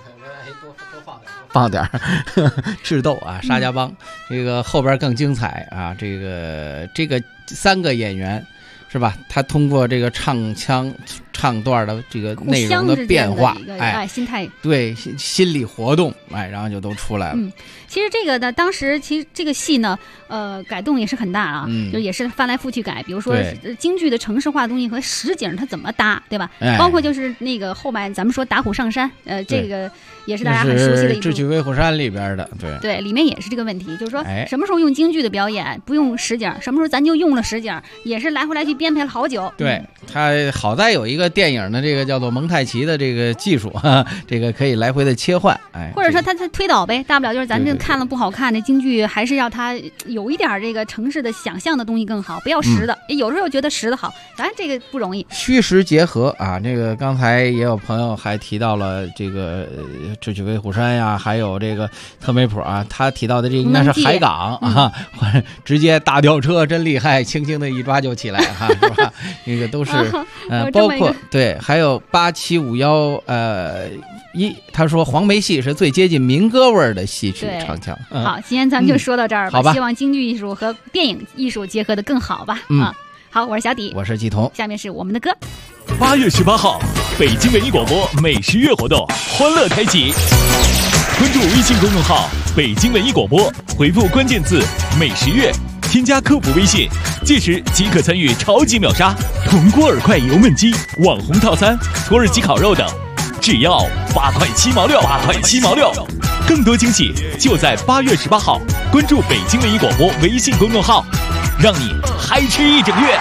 放点智斗啊，沙家浜，这个后边更精彩啊！这个3个演员是吧？他通过这个唱段的这个内容的变化， 心态对心理活动，然后就都出来了。 其实这个呢，当时其实这个戏呢，改动也是很大啊，就也是翻来覆去改。比如说京剧的城市化的东西和实景它怎么搭，对吧？包括就是那个后面咱们说打虎上山，这个也是大家很熟悉的一部《 智取威虎山》里边的， 对，里面也是这个问题，就是说什么时候用京剧的表演，不用实景，什么时候咱就用了实景，也是来回来去编排了好久。 对，它好在有一个电影的这个叫做蒙太奇的这个技术，这个可以来回的切换， 或者说它推导呗，大不了就是咱这看了不好看，这京剧还是要它有一点这个城市的想象的东西更好，不要实的。有时候觉得实的好，咱这个不容易。 虚实结合啊，这个刚才也有朋友还提到了这个智取威虎山呀，还有这个特美普啊，他提到的这应该是海港啊，直接大吊车真厉害，轻轻的一抓就起来哈，是吧？那个都是包括对，还有8751他说黄梅戏是最接近民歌味儿的戏曲唱腔。 好，今天咱们就说到这儿吧，希望京剧艺术和电影艺术结合的更好吧。好，我是小迪， 我是季彤， 下面是我们的歌。 8月18号，北京文艺广播美食月活动欢乐开启，关注微信公众号北京文艺广播，回复关键字美食月，添加客服微信，届时即可参与超级秒杀铜锅耳块油焖鸡、网红套餐、土耳其烤肉等，只要8块7毛6，8块7毛6。更多惊喜就在8月18号，关注北京文艺广播微信公众号，让你嗨吃一整月。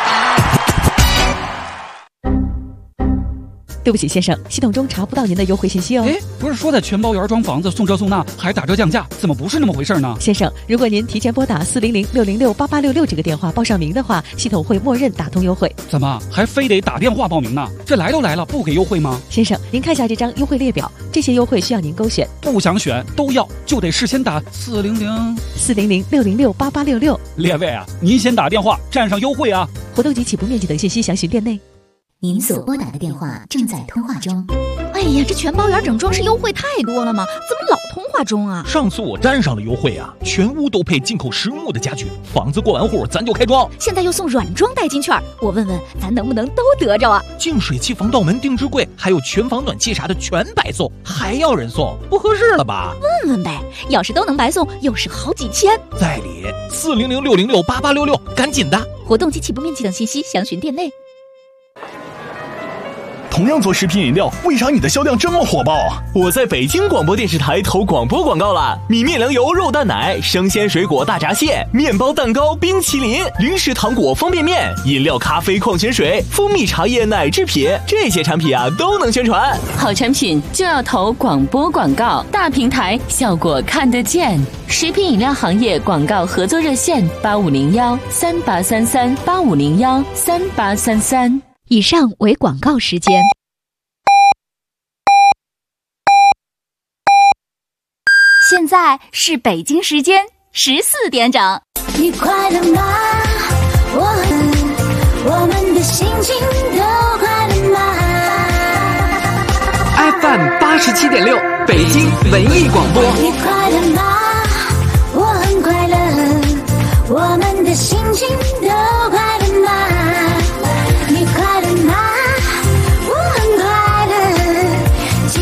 对不起，先生，系统中查不到您的优惠信息哦。 不是说的全包圆装房子送这送那还打折降价，怎么不是那么回事呢？ 先生，如果您提前拨打400-606-8866这个电话报上名的话，系统会默认打通优惠。 怎么还非得打电话报名呢？这来都来了，不给优惠吗？ 先生，您看一下这张优惠列表，这些优惠需要您勾选。 不想选都要，就得事先打 400-606-8866。 列位啊，您先打电话占上优惠啊！ 活动及起步面积等信息详询店内。 您所拨打的电话正在通话中。 哎呀，这全包圆整装饰优惠太多了吗？怎么老通话中啊？ 上次我沾上了优惠啊，全屋都配进口实木的家具，房子过完户咱就开装。 现在又送软装代金券，我问问咱能不能都得着啊？ 净水器、防盗门、定制柜，还有全房暖气啥的全白送，还要人送，不合适了吧？ 问问呗，要是都能白送，又是好几千。 在理，400-606-8866，赶紧的！ 活动及起步面积等信息详询店内。 同样做食品饮料，为啥你的销量这么火爆？ 我在北京广播电视台投广播广告了，米面粮油肉蛋奶、生鲜水果大闸蟹、面包蛋糕、冰淇淋、零食糖果方便面、饮料咖啡矿泉水、蜂蜜茶叶奶制品，这些产品啊都能宣传。 好产品就要投广播广告，大平台效果看得见。食品饮料行业广告合作热线8501-3833-8501-3833。 以上为广告时间。现在是北京时间14点整。 你快乐吗？我们的心情都快乐吗 ？FM 87.6，北京文艺广播。 你快乐吗？我很快乐，我们的心情都快乐吗？你快乐吗？我很快乐，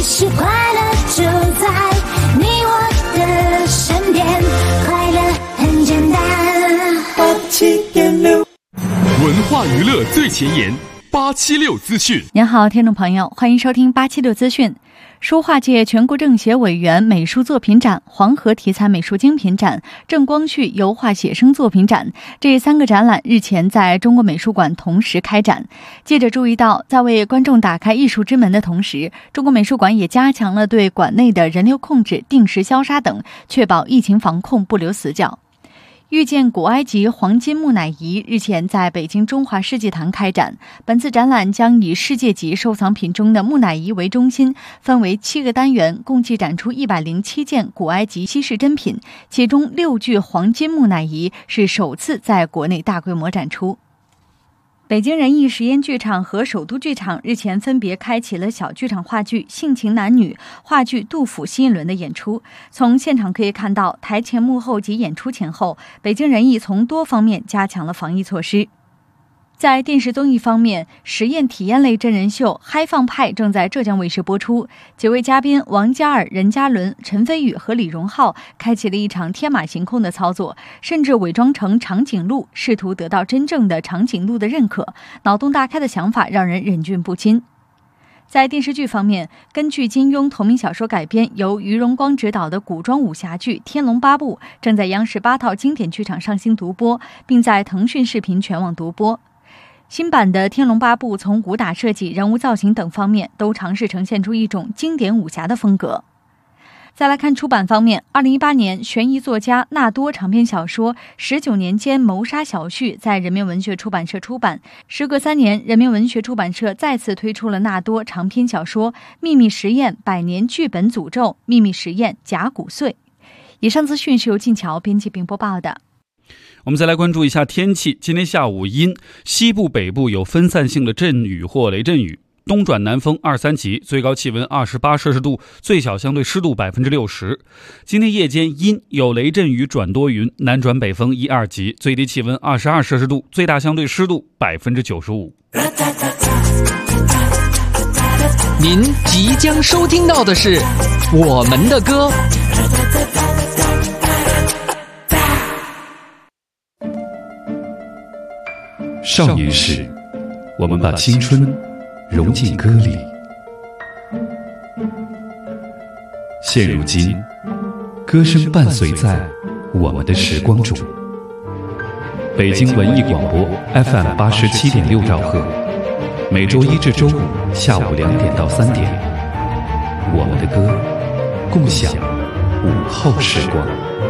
87.6，文化娱乐最前沿，876资讯。 您好，听众朋友，欢迎收听876资讯。书画界全国政协委员美术作品展、黄河题材美术精品展、郑光绪油画写生作品展这3个展览日前在中国美术馆同时开展。记者注意到，在为观众打开艺术之门的同时，中国美术馆也加强了对馆内的人流控制、定时消杀等，确保疫情防控不留死角。遇见古埃及黄金木乃伊日前在北京中华世纪坛开展。本次展览将以世界级收藏品中的木乃伊为中心，分为7个单元，共计展出107件古埃及稀世珍品，其中6具黄金木乃伊是首次在国内大规模展出。北京人艺实验剧场和首都剧场日前分别开启了小剧场话剧《性情男女》、话剧《杜甫新一轮》的演出。从现场可以看到，台前幕后及演出前后，北京人艺从多方面加强了防疫措施。在电视综艺方面，实验体验类真人秀《嗨放派》正在浙江卫视播出。几位嘉宾王嘉尔、任嘉伦、陈飞宇和李荣浩开启了一场天马行空的操作，甚至伪装成长颈鹿，试图得到真正的长颈鹿的认可。脑洞大开的想法让人忍俊不禁。在电视剧方面，根据金庸同名小说改编，由于荣光执导的古装武侠剧《天龙八部》正在央视8套经典剧场上新独播，并在腾讯视频全网独播。新版的《天龙八部》从武打设计、人物造型等方面都尝试呈现出一种经典武侠的风格。再来看出版方面，2018年悬疑作家纳多长篇小说《19年间谋杀小旭》在人民文学出版社出版。时隔3年，人民文学出版社再次推出了纳多长篇小说《秘密实验百年剧本诅咒：秘密实验甲骨碎》。以上资讯是由静桥编辑并播报的。 我们再来关注一下天气。今天下午阴，西部北部有分散性的阵雨或雷阵雨，东转南风2、3级，最高气温28摄氏度，最小相对湿度60%。今天夜间阴，有雷阵雨转多云，南转北风1、2级，最低气温22摄氏度，最大相对湿度95%。 您即将收听到的是我们的歌。 少年时，我们把青春融进歌里。现如今，歌声伴随在我们的时光中。北京文艺广播 FM 87.6兆赫，每周1至周5下午2点到3点，我们的歌，共享午后时光。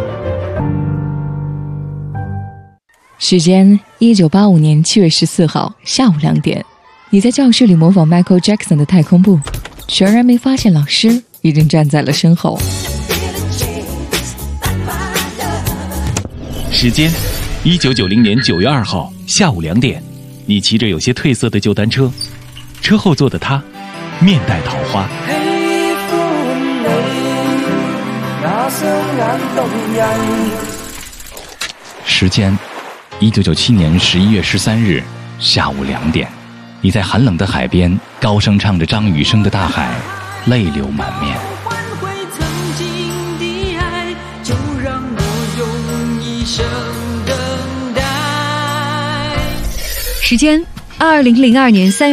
时间1985年7月14号下午2点，你在教室里模仿 Michael Jackson 的太空步，全然没发现老师已经站在了身后。 时间1990年9月2号下午2点，你骑着有些褪色的旧单车，车后座的他面带桃花。时间1997年11月13日下午2点，你在寒冷的海边高声唱着张雨生的《大海》，泪流满面。 时间2002年3月